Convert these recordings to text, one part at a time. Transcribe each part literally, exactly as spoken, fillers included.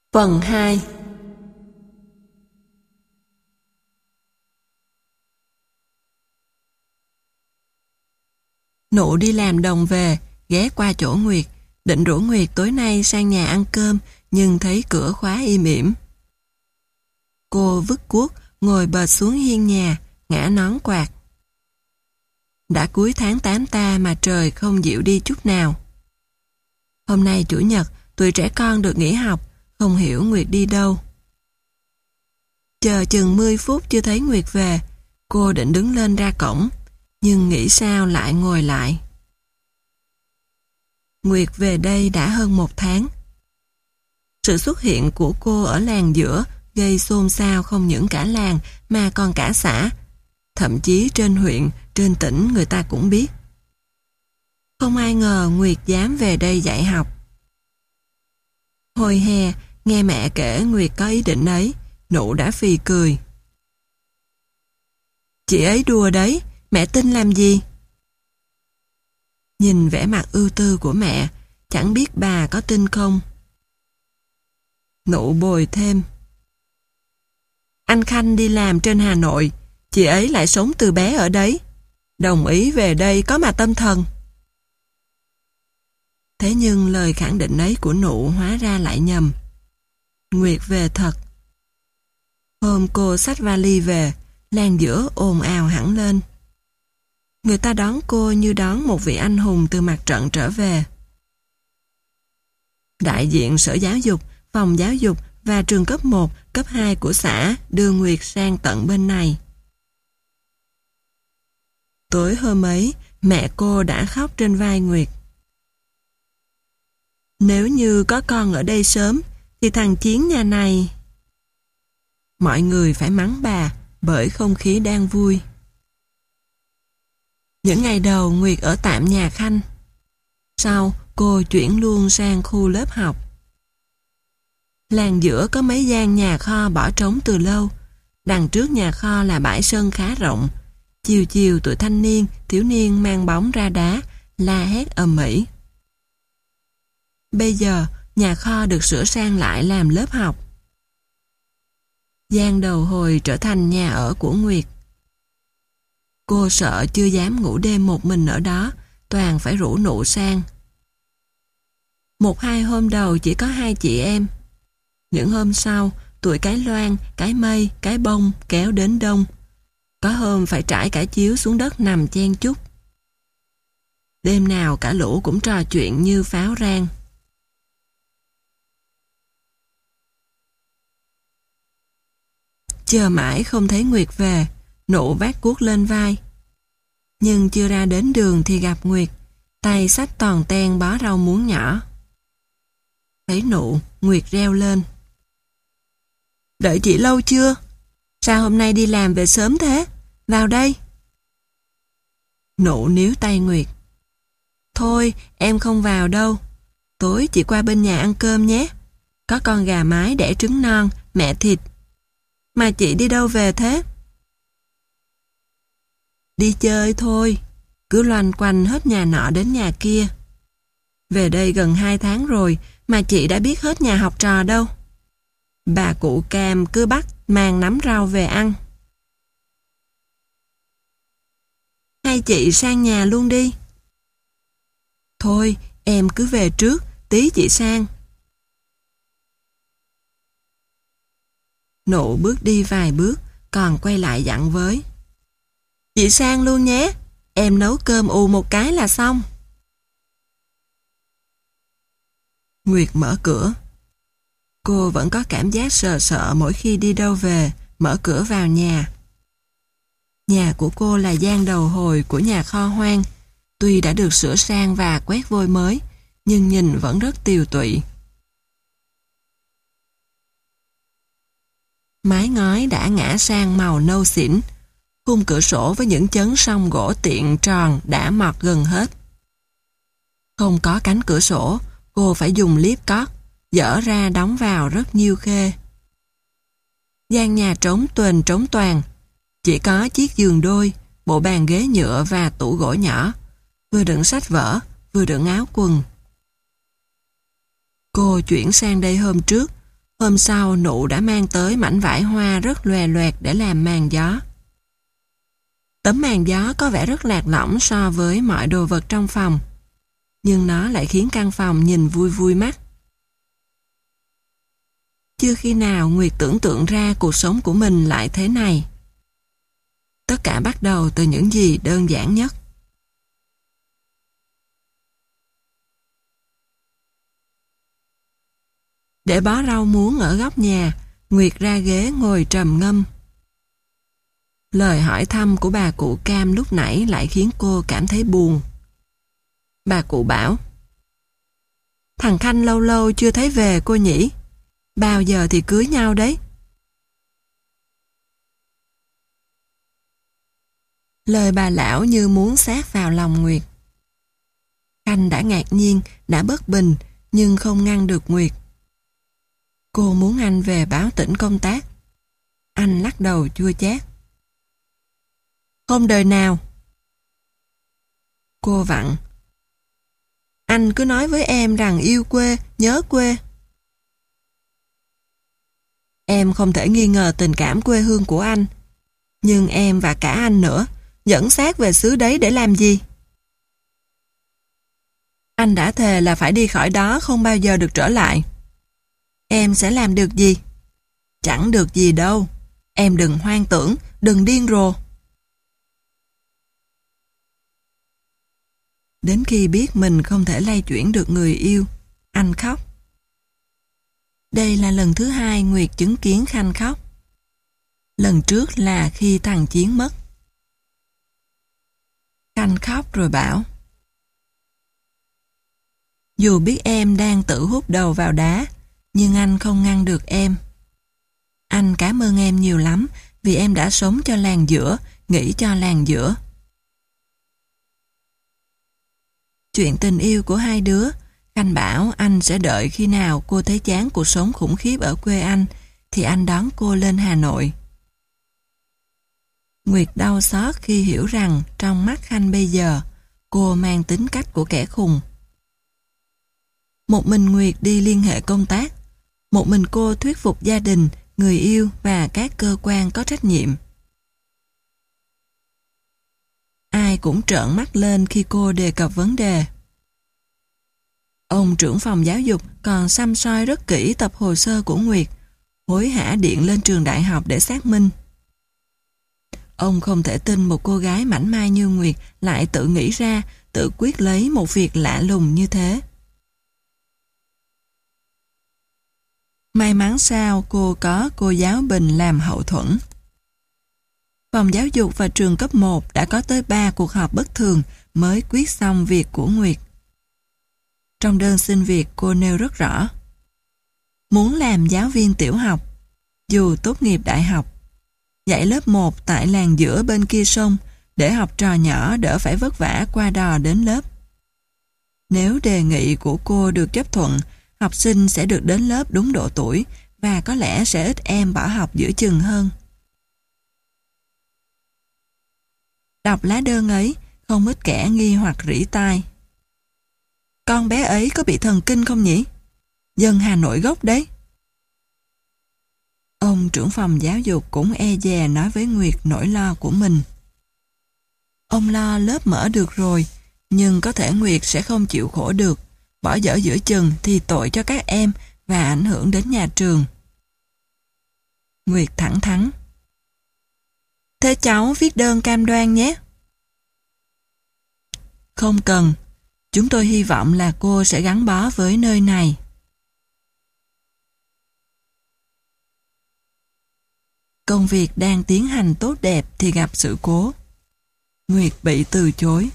Phần hai. Nụ đi làm đồng về, ghé qua chỗ Nguyệt, định rủ Nguyệt tối nay sang nhà ăn cơm, nhưng thấy cửa khóa im ỉm. Cô vứt cuốc, ngồi bệt xuống hiên nhà, ngã nón quạt. Đã cuối tháng tám ta mà trời không dịu đi chút nào. Hôm nay Chủ nhật, tụi trẻ con được nghỉ học, không hiểu Nguyệt đi đâu. Chờ chừng mười phút chưa thấy Nguyệt về, cô định đứng lên ra cổng, nhưng nghĩ sao lại ngồi lại. Nguyệt về đây đã hơn một tháng. Sự xuất hiện của cô ở làng giữa gây xôn xao không những cả làng mà còn cả xã. Thậm chí trên huyện, trên tỉnh người ta cũng biết. Không ai ngờ Nguyệt dám về đây dạy học. Hồi hè, nghe mẹ kể Nguyệt có ý định ấy, Nụ đã phì cười. Chị ấy đùa đấy, mẹ tin làm gì? Nhìn vẻ mặt ưu tư của mẹ, chẳng biết bà có tin không. Nụ bồi thêm. Anh Khanh đi làm trên Hà Nội, chị ấy lại sống từ bé ở đấy. Đồng ý về đây có mà tâm thần. Thế nhưng lời khẳng định ấy của Nụ hóa ra lại nhầm. Nguyệt về thật. Hôm cô xách vali về, làng giữa ồn ào hẳn lên. Người ta đón cô như đón một vị anh hùng từ mặt trận trở về. Đại diện Sở Giáo dục, Phòng Giáo dục và trường cấp một, cấp hai của xã đưa Nguyệt sang tận bên này. Tối hôm ấy, mẹ cô đã khóc trên vai Nguyệt. Nếu như có con ở đây sớm, thì thằng Chiến nhà này... Mọi người phải mắng bà bởi không khí đang vui. Những ngày đầu Nguyệt ở tạm nhà Khanh. Sau, cô chuyển luôn sang khu lớp học. Làng giữa có mấy gian nhà kho bỏ trống từ lâu. Đằng trước nhà kho là bãi sân khá rộng. Chiều chiều tụi thanh niên, thiếu niên mang bóng ra đá, la hét ầm ĩ. Bây giờ, nhà kho được sửa sang lại làm lớp học. Gian đầu hồi trở thành nhà ở của Nguyệt. Cô sợ chưa dám ngủ đêm một mình ở đó, toàn phải rủ Nụ sang. Một hai hôm đầu chỉ có hai chị em. Những hôm sau, tụi cái loan, cái mây, cái bông kéo đến đông. Có hôm phải trải cả chiếu xuống đất nằm chen chúc. Đêm nào cả lũ cũng trò chuyện như pháo rang. Chờ mãi không thấy Nguyệt về, Nụ vác cuốc lên vai. Nhưng chưa ra đến đường thì gặp Nguyệt, tay xách toàn ten bó rau muống nhỏ. Thấy Nụ, Nguyệt reo lên. Đợi chị lâu chưa? Sao hôm nay đi làm về sớm thế? Vào đây. Nụ níu tay Nguyệt. Thôi, em không vào đâu. Tối chị qua bên nhà ăn cơm nhé. Có con gà mái đẻ trứng non, mẹ thịt. Mà chị đi đâu về thế? Đi chơi thôi. Cứ loanh quanh hết nhà nọ đến nhà kia. Về đây gần hai tháng rồi mà chị đã biết hết nhà học trò đâu. Bà cụ Cam cứ bắt mang nắm rau về ăn. Hay chị sang nhà luôn đi. Thôi, em cứ về trước, tí chị sang. Nụ bước đi vài bước, còn quay lại dặn với. Chị sang luôn nhé, em nấu cơm ù một cái là xong. Nguyệt mở cửa. Cô vẫn có cảm giác sợ sợ mỗi khi đi đâu về, mở cửa vào nhà. Nhà của cô là gian đầu hồi của nhà kho hoang, tuy đã được sửa sang và quét vôi mới, nhưng nhìn vẫn rất tiều tụy. Mái ngói đã ngã sang màu nâu xỉn, khung cửa sổ với những chấn song gỗ tiện tròn đã mọt gần hết. Không có cánh cửa sổ, cô phải dùng liếp cót, dỡ ra đóng vào rất nhiêu khê. Gian nhà trống tuềnh trống toàn, chỉ có chiếc giường đôi, bộ bàn ghế nhựa và tủ gỗ nhỏ, vừa đựng sách vở, vừa đựng áo quần. Cô chuyển sang đây hôm trước, Hôm sau Nụ đã mang tới mảnh vải hoa rất lòe loẹt để làm màn gió. Tấm màn gió có vẻ rất lạc lõng so với mọi đồ vật trong phòng, nhưng nó lại khiến căn phòng nhìn vui vui mắt. Chưa khi nào Nguyệt tưởng tượng ra cuộc sống của mình lại thế này. Tất cả bắt đầu từ những gì đơn giản nhất. Để bó rau muống ở góc nhà, Nguyệt ra ghế ngồi trầm ngâm. Lời hỏi thăm của bà cụ Cam lúc nãy lại khiến cô cảm thấy buồn. Bà cụ bảo: "Thằng Khanh lâu lâu chưa thấy về cô nhỉ? Bao giờ thì cưới nhau đấy?" Lời bà lão như muốn sát vào lòng Nguyệt. Khanh đã ngạc nhiên, đã bất bình, nhưng không ngăn được Nguyệt. Cô muốn anh về báo tỉnh công tác. Anh lắc đầu chua chát: "Không đời nào." Cô vặn: "Anh cứ nói với em rằng yêu quê, nhớ quê." "Em không thể nghi ngờ tình cảm quê hương của anh. Nhưng em và cả anh nữa, dẫn xác về xứ đấy để làm gì? Anh đã thề là phải đi khỏi đó không bao giờ được trở lại. Em sẽ làm được gì? Chẳng được gì đâu. Em đừng hoang tưởng, đừng điên rồ." Đến khi biết mình không thể lay chuyển được người yêu, anh khóc. Đây là lần thứ hai Nguyệt chứng kiến Khanh khóc. Lần trước là khi thằng Chiến mất. Khanh khóc rồi bảo: "Dù biết em đang tự hút đầu vào đá, nhưng anh không ngăn được em. Anh cảm ơn em nhiều lắm vì em đã sống cho làng giữa, nghĩ cho làng giữa." Chuyện tình yêu của hai đứa, Khanh bảo anh sẽ đợi khi nào cô thấy chán cuộc sống khủng khiếp ở quê anh thì anh đón cô lên Hà Nội. Nguyệt đau xót khi hiểu rằng trong mắt Khanh bây giờ, cô mang tính cách của kẻ khùng. Một mình Nguyệt đi liên hệ công tác, một mình cô thuyết phục gia đình, người yêu và các cơ quan có trách nhiệm. Ai cũng trợn mắt lên khi cô đề cập vấn đề. Ông trưởng phòng giáo dục còn săm soi rất kỹ tập hồ sơ của Nguyệt, hối hả điện lên trường đại học để xác minh. Ông không thể tin một cô gái mảnh mai như Nguyệt lại tự nghĩ ra, tự quyết lấy một việc lạ lùng như thế. May mắn sao cô có cô giáo Bình làm hậu thuẫn. Phòng giáo dục và trường cấp một đã có tới ba cuộc họp bất thường mới quyết xong việc của Nguyệt. Trong đơn xin việc cô nêu rất rõ: muốn làm giáo viên tiểu học, dù tốt nghiệp đại học, dạy lớp một tại làng giữa bên kia sông để học trò nhỏ đỡ phải vất vả qua đò đến lớp. Nếu đề nghị của cô được chấp thuận, học sinh sẽ được đến lớp đúng độ tuổi và có lẽ sẽ ít em bỏ học giữa chừng hơn. Đọc lá đơn ấy, không ít kẻ nghi hoặc rỉ tai: con bé ấy có bị thần kinh không nhỉ? Dân Hà Nội gốc đấy. Ông trưởng phòng giáo dục cũng e dè nói với Nguyệt nỗi lo của mình. Ông lo lớp mở được rồi, nhưng có thể Nguyệt sẽ không chịu khổ được, bỏ dở giữa chừng thì tội cho các em và ảnh hưởng đến nhà trường. Nguyệt thẳng thắn: thế cháu viết đơn cam đoan nhé. Không cần, chúng tôi hy vọng là cô sẽ gắn bó với nơi này. Công việc đang tiến hành tốt đẹp thì gặp sự cố. Nguyệt bị từ chối.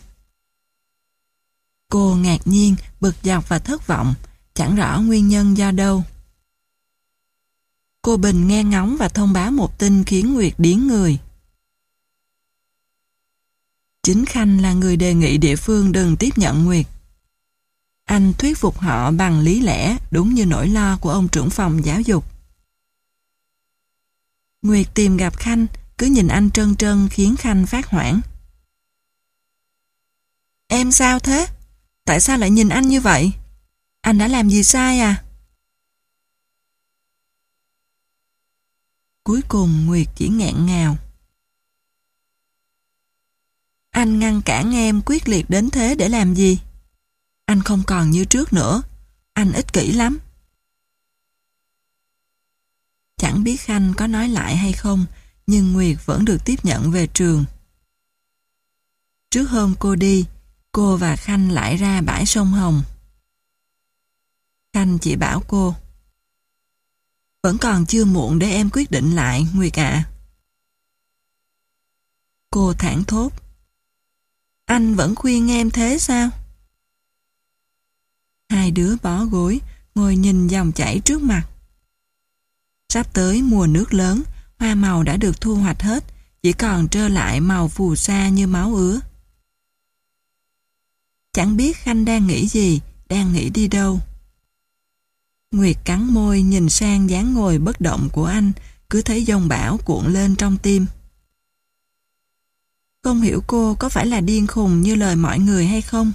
Cô ngạc nhiên, bực dọc và thất vọng, chẳng rõ nguyên nhân do đâu. Cô Bình nghe ngóng và thông báo một tin khiến Nguyệt điếng người. Chính Khanh là người đề nghị địa phương đừng tiếp nhận Nguyệt. Anh thuyết phục họ bằng lý lẽ, đúng như nỗi lo của ông trưởng phòng giáo dục. Nguyệt tìm gặp Khanh, cứ nhìn anh trân trân khiến Khanh phát hoảng. Em sao thế? Tại sao lại nhìn anh như vậy? Anh đã làm gì sai à? cùng Nguyệt chỉ nghẹn ngào. Anh ngăn cản em quyết liệt đến thế để làm gì? Anh không còn như trước nữa. Anh ích kỷ lắm. Chẳng biết Khanh có nói lại hay không, nhưng Nguyệt vẫn được tiếp nhận về trường. Trước hôm cô đi, cô và Khanh lại ra bãi sông Hồng. Khanh chỉ bảo cô: vẫn còn chưa muộn để em quyết định lại, Nguyệt ạ. Cô thảng thốt: anh vẫn khuyên em thế sao? Hai đứa bó gối, ngồi nhìn dòng chảy trước mặt. Sắp tới mùa nước lớn, hoa màu đã được thu hoạch hết, chỉ còn trơ lại màu phù sa như máu ứa. Chẳng biết Khanh đang nghĩ gì, đang nghĩ đi đâu. Nguyệt cắn môi nhìn sang dáng ngồi bất động của anh, cứ thấy dông bão cuộn lên trong tim. Không hiểu cô có phải là điên khùng như lời mọi người hay không?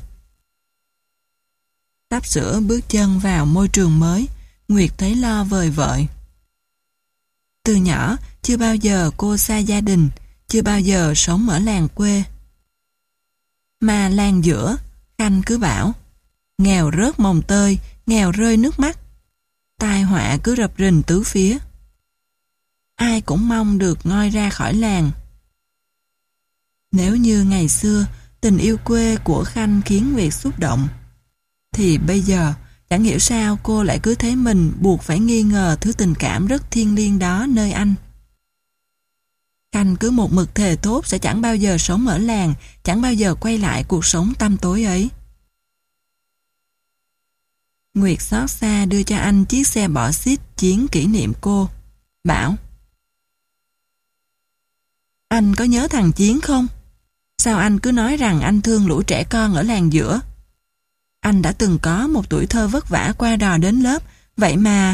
Sắp sửa bước chân vào môi trường mới, Nguyệt thấy lo vời vợi. Từ nhỏ, chưa bao giờ cô xa gia đình, chưa bao giờ sống ở làng quê. Mà làng giữa, Khanh cứ bảo, nghèo rớt mồng tơi, nghèo rơi nước mắt. Tai họa cứ rập rình tứ phía. Ai cũng mong được ngoi ra khỏi làng. Nếu như ngày xưa, tình yêu quê của Khanh khiến Nguyệt xúc động, thì bây giờ, chẳng hiểu sao cô lại cứ thấy mình buộc phải nghi ngờ thứ tình cảm rất thiêng liêng đó nơi anh. Khanh cứ một mực thề thốt sẽ chẳng bao giờ sống ở làng, chẳng bao giờ quay lại cuộc sống tăm tối ấy. Nguyệt xót xa đưa cho anh chiếc xe bọ xít chiến kỷ niệm cô, bảo: anh có nhớ thằng Chiến không? Sao anh cứ nói rằng anh thương lũ trẻ con ở làng giữa? Anh đã từng có một tuổi thơ vất vả qua đò đến lớp, vậy mà...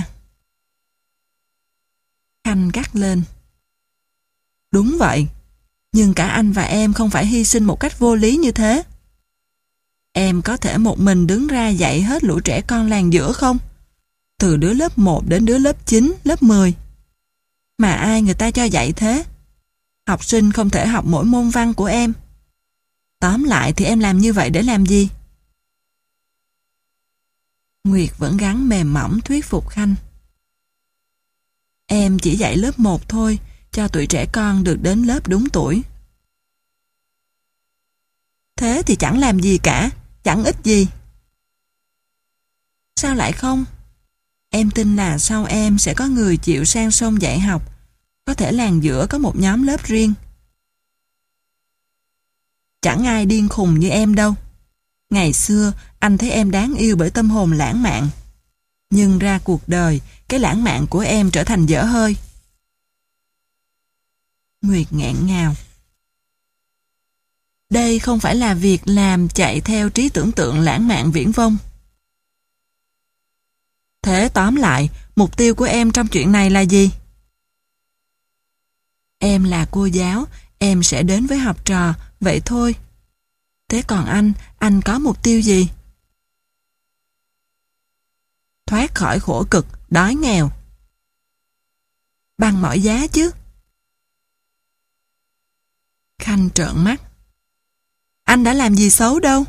Khanh gắt lên: đúng vậy, nhưng cả anh và em không phải hy sinh một cách vô lý như thế. Em có thể một mình đứng ra dạy hết lũ trẻ con làng giữa không? Từ đứa lớp một đến đứa lớp chín, lớp mười. Mà ai người ta cho dạy thế? Học sinh không thể học mỗi môn văn của em. Tóm lại thì em làm như vậy để làm gì? Nguyệt vẫn gắng mềm mỏng thuyết phục Khanh. Em chỉ dạy lớp một thôi, cho tụi trẻ con được đến lớp đúng tuổi. Thế thì chẳng làm gì cả, chẳng ích gì. Sao lại không? Em tin là sau em sẽ có người chịu sang sông dạy học. Có thể làng giữa có một nhóm lớp riêng. Chẳng ai điên khùng như em đâu. Ngày xưa, anh thấy em đáng yêu bởi tâm hồn lãng mạn. Nhưng ra cuộc đời, cái lãng mạn của em trở thành dở hơi. Nguyệt nghẹn ngào. Đây không phải là việc làm chạy theo trí tưởng tượng lãng mạn viển vông. Thế tóm lại, mục tiêu của em trong chuyện này là gì? Em là cô giáo, em sẽ đến với học trò, vậy thôi. Thế còn anh, anh có mục tiêu gì? Thoát khỏi khổ cực, đói nghèo. Bằng mọi giá chứ. Khanh trợn mắt. Anh đã làm gì xấu đâu.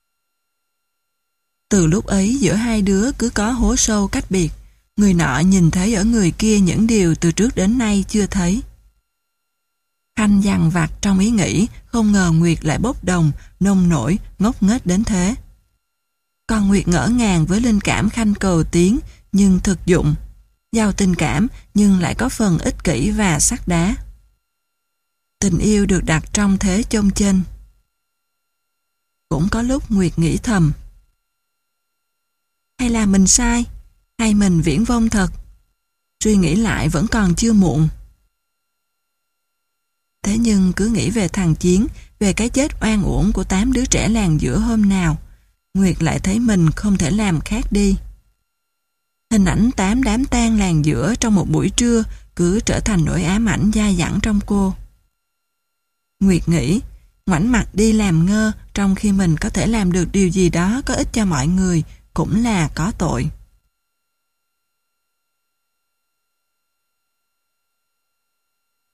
Từ lúc ấy giữa hai đứa cứ có hố sâu cách biệt. Người nọ nhìn thấy ở người kia những điều từ trước đến nay chưa thấy. Khanh dằn vặt trong ý nghĩ, không ngờ Nguyệt lại bốc đồng, nông nổi, ngốc nghếch đến thế. Còn Nguyệt ngỡ ngàng với linh cảm Khanh cầu tiến, nhưng thực dụng. Giàu tình cảm, nhưng lại có phần ích kỷ và sắt đá. Tình yêu được đặt trong thế chông chênh. Cũng có lúc Nguyệt nghĩ thầm. Hay là mình sai? Hay mình viển vông thật? Suy nghĩ lại vẫn còn chưa muộn. Thế nhưng cứ nghĩ về thằng Chiến, về cái chết oan uổng của tám đứa trẻ làng giữa hôm nào, Nguyệt lại thấy mình không thể làm khác đi. Hình ảnh tám đám tang làng giữa trong một buổi trưa cứ trở thành nỗi ám ảnh dai dẳng trong cô. Nguyệt nghĩ, ngoảnh mặt đi làm ngơ trong khi mình có thể làm được điều gì đó có ích cho mọi người cũng là có tội.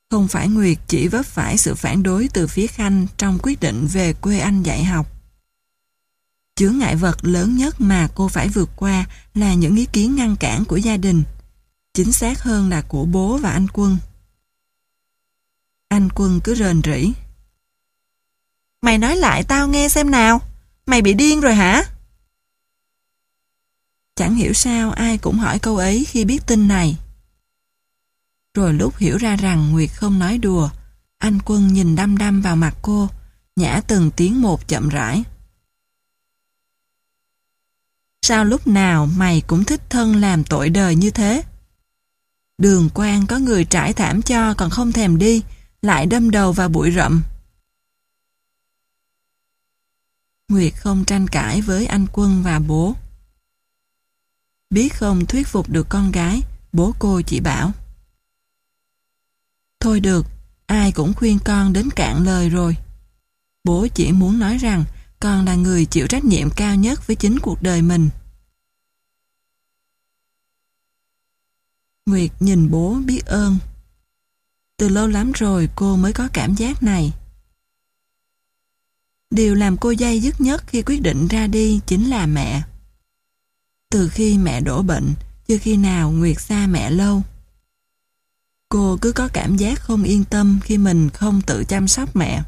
Không phải Nguyệt chỉ vấp phải sự phản đối từ phía Khanh trong quyết định về quê anh dạy học. Chướng ngại vật lớn nhất mà cô phải vượt qua là những ý kiến ngăn cản của gia đình. Chính xác hơn là của bố và anh Quân. Anh Quân cứ rền rĩ. Mày nói lại tao nghe xem nào. Mày bị điên rồi hả? Chẳng hiểu sao ai cũng hỏi câu ấy khi biết tin này. Rồi lúc hiểu ra rằng Nguyệt không nói đùa, anh Quân nhìn đăm đăm vào mặt cô, nhả từng tiếng một chậm rãi. Sao lúc nào mày cũng thích thân làm tội đời như thế? Đường Quan có người trải thảm cho còn không thèm đi, lại đâm đầu vào bụi rậm. Nguyệt không tranh cãi với anh Quân và bố. Biết không thuyết phục được con gái, bố cô chỉ bảo. Thôi được, ai cũng khuyên con đến cạn lời rồi. Bố chỉ muốn nói rằng con là người chịu trách nhiệm cao nhất với chính cuộc đời mình. Nguyệt nhìn bố biết ơn. Từ lâu lắm rồi cô mới có cảm giác này. Điều làm cô day dứt nhất khi quyết định ra đi chính là mẹ. Từ khi mẹ đổ bệnh, chưa khi nào Nguyệt xa mẹ lâu. Cô cứ có cảm giác không yên tâm khi mình không tự chăm sóc mẹ.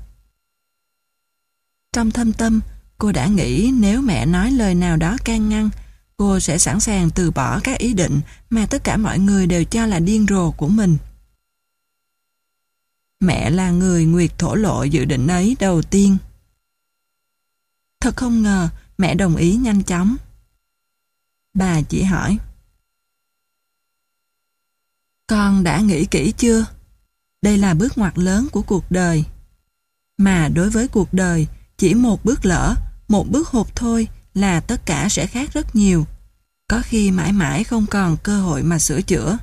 Trong thâm tâm, cô đã nghĩ nếu mẹ nói lời nào đó can ngăn, cô sẽ sẵn sàng từ bỏ các ý định mà tất cả mọi người đều cho là điên rồ của mình. Mẹ là người Nguyệt thổ lộ dự định ấy đầu tiên. Thật không ngờ mẹ đồng ý nhanh chóng. Bà chỉ hỏi. Con đã nghĩ kỹ chưa? Đây là bước ngoặt lớn của cuộc đời. Mà đối với cuộc đời, chỉ một bước lỡ, một bước hụt thôi là tất cả sẽ khác rất nhiều. Có khi mãi mãi không còn cơ hội mà sửa chữa.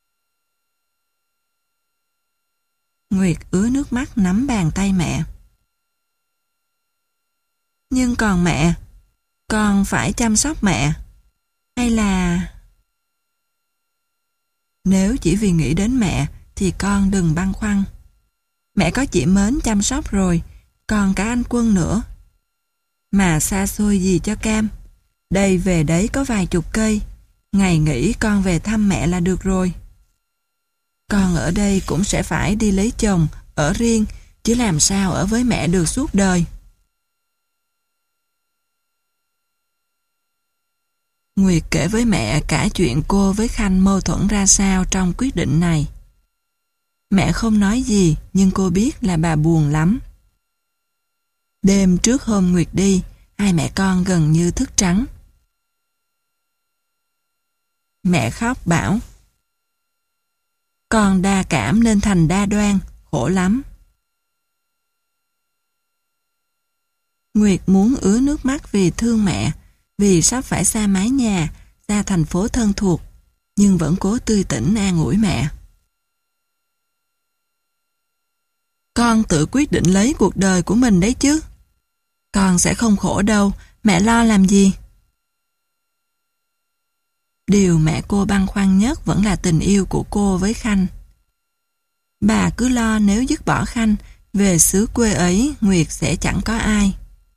Nguyệt ứa nước mắt nắm bàn tay mẹ. Nhưng còn mẹ, con phải chăm sóc mẹ. Hay là... Nếu chỉ vì nghĩ đến mẹ thì con đừng băn khoăn. Mẹ có chị Mến chăm sóc rồi, còn cả anh Quân nữa. Mà xa xôi gì cho cam. Đây về đấy có vài chục cây. Ngày nghỉ con về thăm mẹ là được rồi. Con ở đây cũng sẽ phải đi lấy chồng, ở riêng, chứ làm sao ở với mẹ được suốt đời. Nguyệt kể với mẹ cả chuyện cô với Khanh mâu thuẫn ra sao trong quyết định này. Mẹ không nói gì, nhưng cô biết là bà buồn lắm. Đêm trước hôm Nguyệt đi, hai mẹ con gần như thức trắng. Mẹ khóc bảo, con đa cảm nên thành đa đoan, khổ lắm. Nguyệt muốn ứa nước mắt vì thương mẹ, vì sắp phải xa mái nhà, xa thành phố thân thuộc, nhưng vẫn cố tươi tỉnh an ủi mẹ. Con tự quyết định lấy cuộc đời của mình đấy chứ. Con sẽ không khổ đâu, mẹ lo làm gì? Điều mẹ cô băn khoăn nhất vẫn là tình yêu của cô với Khanh. Bà cứ lo nếu dứt bỏ Khanh, về xứ quê ấy Nguyệt sẽ chẳng có ai.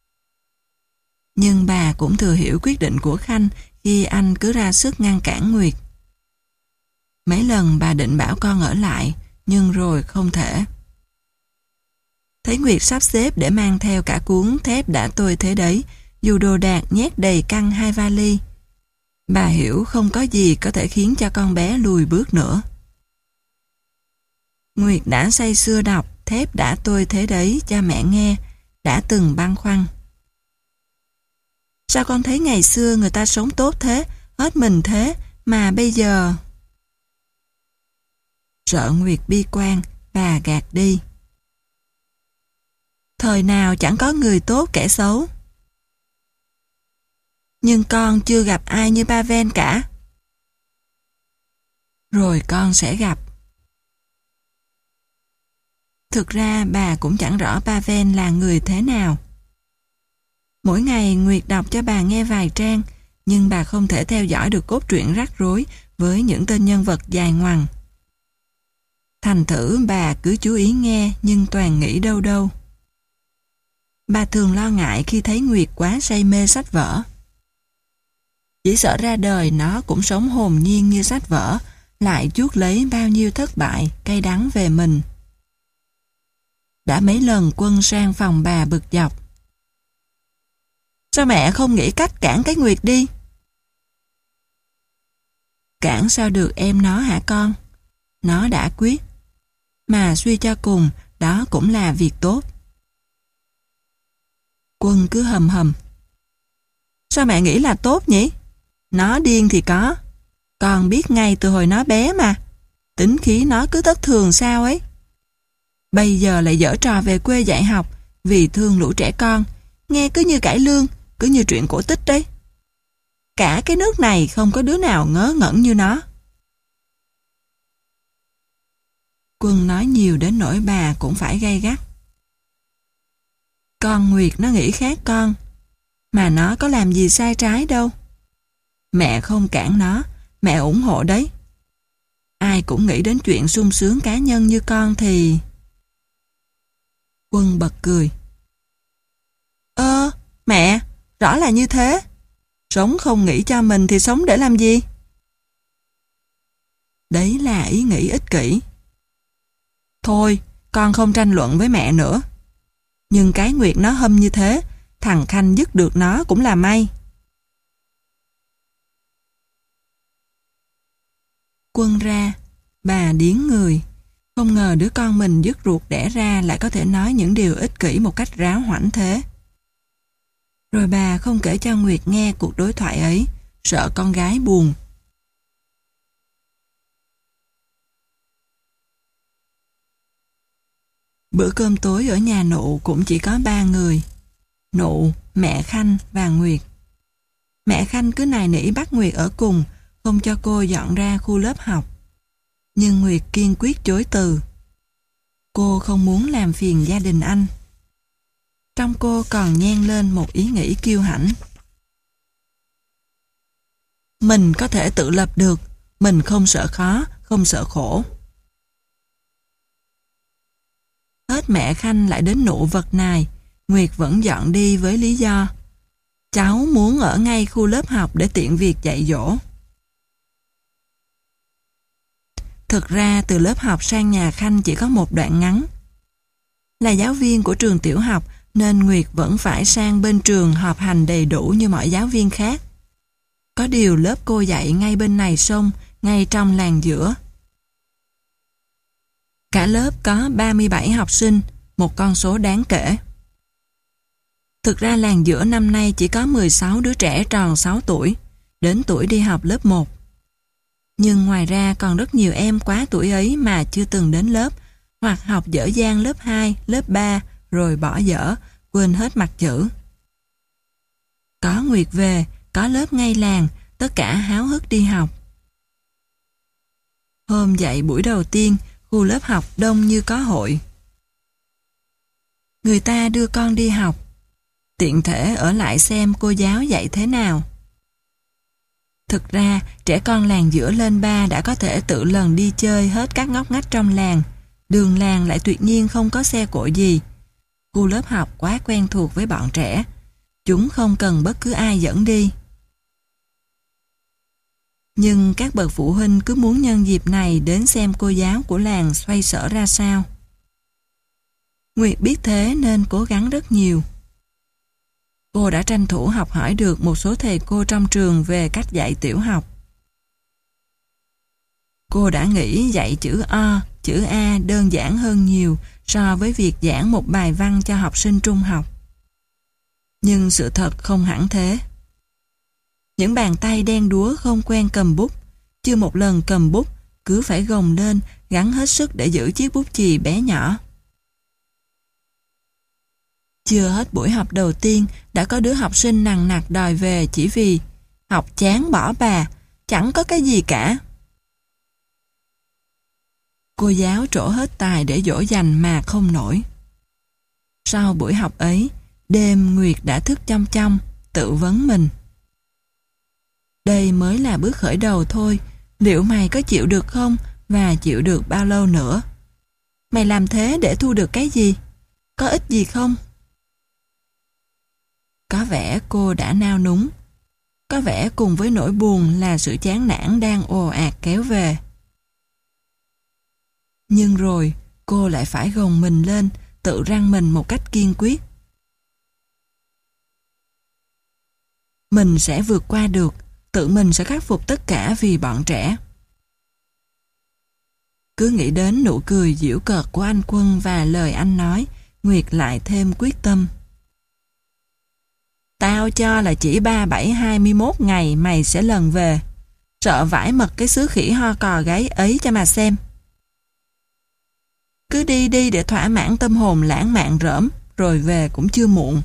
Nhưng bà cũng thừa hiểu quyết định của Khanh khi anh cứ ra sức ngăn cản Nguyệt. Mấy lần bà định bảo con ở lại, nhưng rồi không thể. Thấy Nguyệt sắp xếp để mang theo cả cuốn Thép đã tôi thế đấy, dù đồ đạc nhét đầy căng hai vali. Bà hiểu không có gì có thể khiến cho con bé lùi bước nữa. Nguyệt đã say sưa đọc Thép đã tôi thế đấy cho mẹ nghe, đã từng băn khoăn. Sao con thấy ngày xưa người ta sống tốt thế, hết mình thế, mà bây giờ... Sợ Nguyệt bi quan, bà gạt đi. Thời nào chẳng có người tốt kẻ xấu. Nhưng con chưa gặp ai như ba Ven cả. Rồi con sẽ gặp. Thực ra bà cũng chẳng rõ ba Ven là người thế nào. Mỗi ngày Nguyệt đọc cho bà nghe vài trang, nhưng bà không thể theo dõi được cốt truyện rắc rối với những tên nhân vật dài ngoằng. Thành thử bà cứ chú ý nghe nhưng toàn nghĩ đâu đâu. Bà thường lo ngại khi thấy Nguyệt quá say mê sách vở. Chỉ sợ ra đời nó cũng sống hồn nhiên như sách vở, lại chuốc lấy bao nhiêu thất bại, cay đắng về mình. Đã mấy lần Quân sang phòng bà bực dọc. Sao mẹ không nghĩ cách cản cái Nguyệt đi? Cản sao được em nó hả con? Nó đã quyết. Mà suy cho cùng, đó cũng là việc tốt. Quân cứ hầm hầm. Sao mẹ nghĩ là tốt nhỉ? Nó điên thì có. Con biết ngay từ hồi nó bé mà. Tính khí nó cứ thất thường sao ấy. Bây giờ lại giở trò về quê dạy học vì thương lũ trẻ con. Nghe cứ như cải lương, cứ như truyện cổ tích đấy. Cả cái nước này không có đứa nào ngớ ngẩn như nó. Quân nói nhiều đến nỗi bà cũng phải gay gắt. Con Nguyệt nó nghĩ khác con. Mà nó có làm gì sai trái đâu. Mẹ không cản nó, mẹ ủng hộ đấy. Ai cũng nghĩ đến chuyện sung sướng cá nhân như con thì... Quân bật cười. Ơ, mẹ, rõ là như thế. Sống không nghĩ cho mình thì sống để làm gì? Đấy là ý nghĩ ích kỷ. Thôi, con không tranh luận với mẹ nữa. Nhưng cái Nguyệt nó hâm như thế, thằng Khanh dứt được nó cũng là may. Quân ra, bà điếng người. Không ngờ đứa con mình dứt ruột đẻ ra lại có thể nói những điều ích kỷ một cách ráo hoảnh thế. Rồi bà không kể cho Nguyệt nghe cuộc đối thoại ấy, sợ con gái buồn. Bữa cơm tối ở nhà Nụ cũng chỉ có ba người. Nụ, mẹ Khanh và Nguyệt. Mẹ Khanh cứ nài nỉ bắt Nguyệt ở cùng, không cho cô dọn ra khu lớp học. Nhưng Nguyệt kiên quyết chối từ. Cô không muốn làm phiền gia đình anh. Trong cô còn nhen lên một ý nghĩ kiêu hãnh. Mình có thể tự lập được, mình không sợ khó, không sợ khổ. Hết mẹ Khanh lại đến Nụ vật nài, Nguyệt vẫn dọn đi với lý do cháu muốn ở ngay khu lớp học để tiện việc dạy dỗ. Thực ra từ lớp học sang nhà Khanh chỉ có một đoạn ngắn. Là giáo viên của trường tiểu học nên Nguyệt vẫn phải sang bên trường họp hành đầy đủ như mọi giáo viên khác. Có điều lớp cô dạy ngay bên này sông, ngay trong làng giữa. Cả lớp có ba mươi bảy học sinh, một con số đáng kể. Thực ra làng giữa năm nay chỉ có mười sáu đứa trẻ tròn sáu tuổi, đến tuổi đi học lớp một. Nhưng ngoài ra còn rất nhiều em quá tuổi ấy mà chưa từng đến lớp, hoặc học dở dang lớp hai, lớp ba, rồi bỏ dở, quên hết mặt chữ. Có Nguyệt về, có lớp ngay làng, tất cả háo hức đi học. Hôm dạy buổi đầu tiên, khu lớp học đông như có hội. Người ta đưa con đi học, tiện thể ở lại xem cô giáo dạy thế nào. Thực ra, trẻ con làng giữa lên ba đã có thể tự lần đi chơi hết các ngóc ngách trong làng. Đường làng lại tuyệt nhiên không có xe cộ gì. Khu lớp học quá quen thuộc với bọn trẻ. Chúng không cần bất cứ ai dẫn đi. Nhưng các bậc phụ huynh cứ muốn nhân dịp này đến xem cô giáo của làng xoay sở ra sao. Nguyệt biết thế nên cố gắng rất nhiều. Cô đã tranh thủ học hỏi được một số thầy cô trong trường về cách dạy tiểu học. Cô đã nghĩ dạy chữ O, chữ A đơn giản hơn nhiều so với việc giảng một bài văn cho học sinh trung học. Nhưng sự thật không hẳn thế. Những bàn tay đen đúa không quen cầm bút, chưa một lần cầm bút, cứ phải gồng lên, gắng hết sức để giữ chiếc bút chì bé nhỏ. Chưa hết buổi học đầu tiên, đã có đứa học sinh nằng nặc đòi về chỉ vì học chán bỏ bà, chẳng có cái gì cả. Cô giáo trổ hết tài để dỗ dành mà không nổi. Sau buổi học ấy, đêm Nguyệt đã thức trong trong, tự vấn mình. Đây mới là bước khởi đầu thôi, liệu mày có chịu được không và chịu được bao lâu nữa? Mày làm thế để thu được cái gì? Có ích gì không? Có vẻ cô đã nao núng. Có vẻ cùng với nỗi buồn là sự chán nản đang ồ ạt kéo về. Nhưng rồi, cô lại phải gồng mình lên, tự răn mình một cách kiên quyết. Mình sẽ vượt qua được, tự mình sẽ khắc phục tất cả vì bọn trẻ. Cứ nghĩ đến nụ cười giễu cợt của anh Quân và lời anh nói, Nguyệt lại thêm quyết tâm. Tao cho là chỉ ba bảy hai mươi mốt ngày mày sẽ lần về. Sợ vãi mật cái xứ khỉ ho cò gáy ấy cho mà xem. Cứ đi đi để thỏa mãn tâm hồn lãng mạn rỡm, rồi về cũng chưa muộn.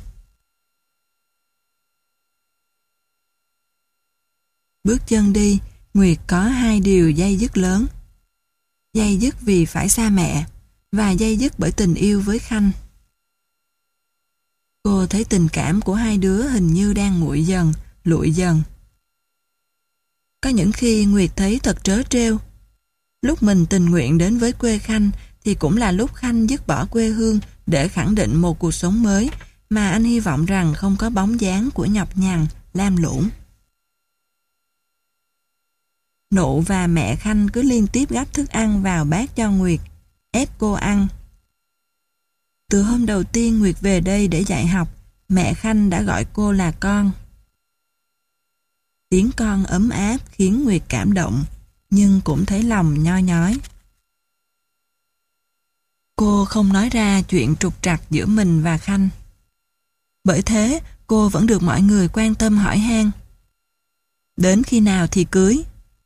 Bước chân đi, Nguyệt có hai điều day dứt lớn. Day dứt vì phải xa mẹ, và day dứt bởi tình yêu với Khanh. Cô thấy tình cảm của hai đứa hình như đang nguội dần, lụi dần. Có những khi Nguyệt thấy thật trớ trêu. Lúc mình tình nguyện đến với quê Khanh thì cũng là lúc Khanh dứt bỏ quê hương để khẳng định một cuộc sống mới mà anh hy vọng rằng không có bóng dáng của nhọc nhằn, lam lũng. Nụ và mẹ Khanh cứ liên tiếp gắp thức ăn vào bát cho Nguyệt, ép cô ăn. Từ hôm đầu tiên Nguyệt về đây để dạy học, mẹ Khanh đã gọi cô là con. Tiếng con ấm áp khiến Nguyệt cảm động, nhưng cũng thấy lòng nhoi nhói. Cô không nói ra chuyện trục trặc giữa mình và Khanh. Bởi thế, cô vẫn được mọi người quan tâm hỏi han. Đến khi nào thì cưới?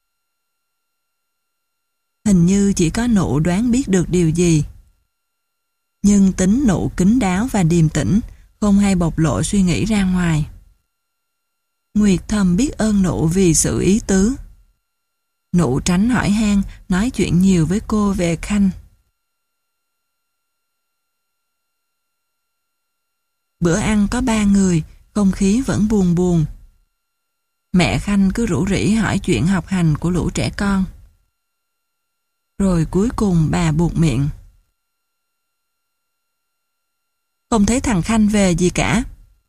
Hình như chỉ có Nụ đoán biết được điều gì. Nhưng tính Nụ kín đáo và điềm tĩnh, không hay bộc lộ suy nghĩ ra ngoài. Nguyệt thầm biết ơn Nụ vì sự ý tứ. Nụ tránh hỏi han, nói chuyện nhiều với cô về Khanh. Bữa ăn có ba người, không khí vẫn buồn buồn. Mẹ Khanh cứ rủ rỉ hỏi chuyện học hành của lũ trẻ con. Rồi cuối cùng bà buột miệng. Không thấy thằng Khanh về gì cả.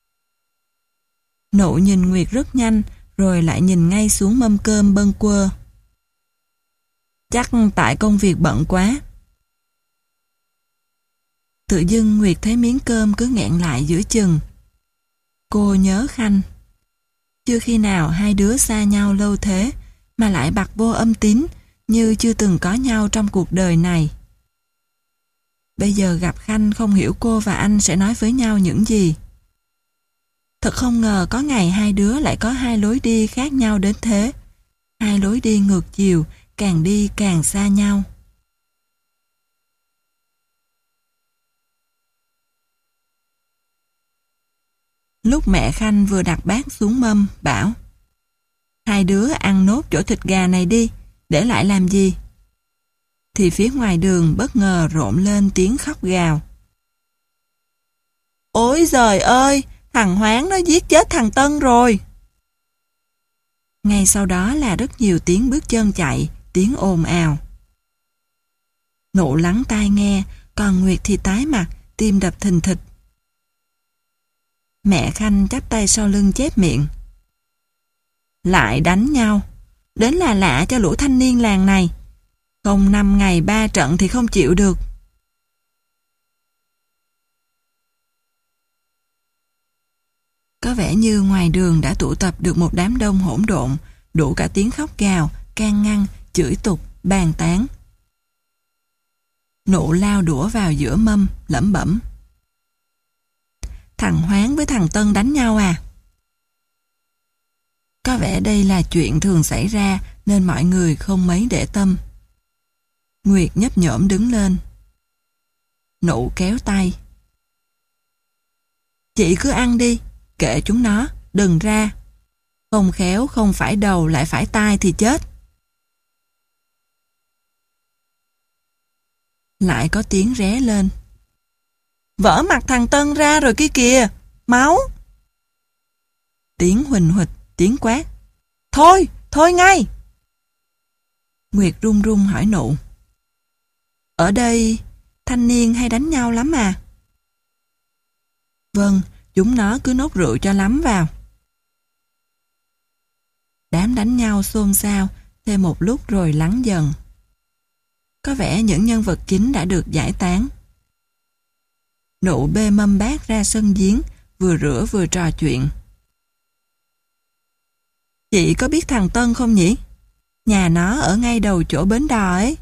Nụ nhìn Nguyệt rất nhanh, rồi lại nhìn ngay xuống mâm cơm bâng quơ. Chắc tại công việc bận quá. Tự dưng Nguyệt thấy miếng cơm cứ nghẹn lại giữa chừng. Cô nhớ Khanh. Chưa khi nào hai đứa xa nhau lâu thế, mà lại bặt vô âm tín, như chưa từng có nhau trong cuộc đời này. Bây giờ gặp Khanh không hiểu cô và anh sẽ nói với nhau những gì. Thật không ngờ có ngày hai đứa lại có hai lối đi khác nhau đến thế. Hai lối đi ngược chiều, càng đi càng xa nhau. Lúc mẹ Khanh vừa đặt bát xuống mâm, bảo: Hai đứa ăn nốt chỗ thịt gà này đi, để lại làm gì? Thì phía ngoài đường bất ngờ rộn lên tiếng khóc gào. Ôi giời ơi, thằng Hoáng nó giết chết thằng Tân rồi. Ngay sau đó là rất nhiều tiếng bước chân chạy, tiếng ồn ào. Nụ lắng tai nghe, còn Nguyệt thì tái mặt, tim đập thình thịch. Mẹ Khanh chắp tay sau lưng chép miệng. Lại đánh nhau, đến là lạ cho lũ thanh niên làng này. Không năm ngày ba trận thì không chịu được. Có vẻ như ngoài đường đã tụ tập được một đám đông hỗn độn, đủ cả tiếng khóc gào, can ngăn, chửi tục, bàn tán. Nụ lao đũa vào giữa mâm, lẩm bẩm. Thằng Hoáng với thằng Tân đánh nhau à? Có vẻ đây là chuyện thường xảy ra nên mọi người không mấy để tâm. Nguyệt nhấp nhổm đứng lên. Nụ kéo tay. Chị cứ ăn đi, kệ chúng nó, đừng ra. Không khéo không phải đầu lại phải tai thì chết. Lại có tiếng ré lên. Vỡ mặt thằng Tân ra rồi kia kìa, máu. Tiếng huỳnh huỵch, tiếng quát. Thôi, thôi ngay. Nguyệt run run hỏi Nụ. Ở đây, thanh niên hay đánh nhau lắm à? Vâng, chúng nó cứ nốc rượu cho lắm vào. Đám đánh nhau xôn xao thêm một lúc rồi lắng dần. Có vẻ những nhân vật chính đã được giải tán. Nụ bê mâm bát ra sân giếng, vừa rửa vừa trò chuyện. Chị có biết thằng Tân không nhỉ? Nhà nó ở ngay đầu chỗ bến đò ấy.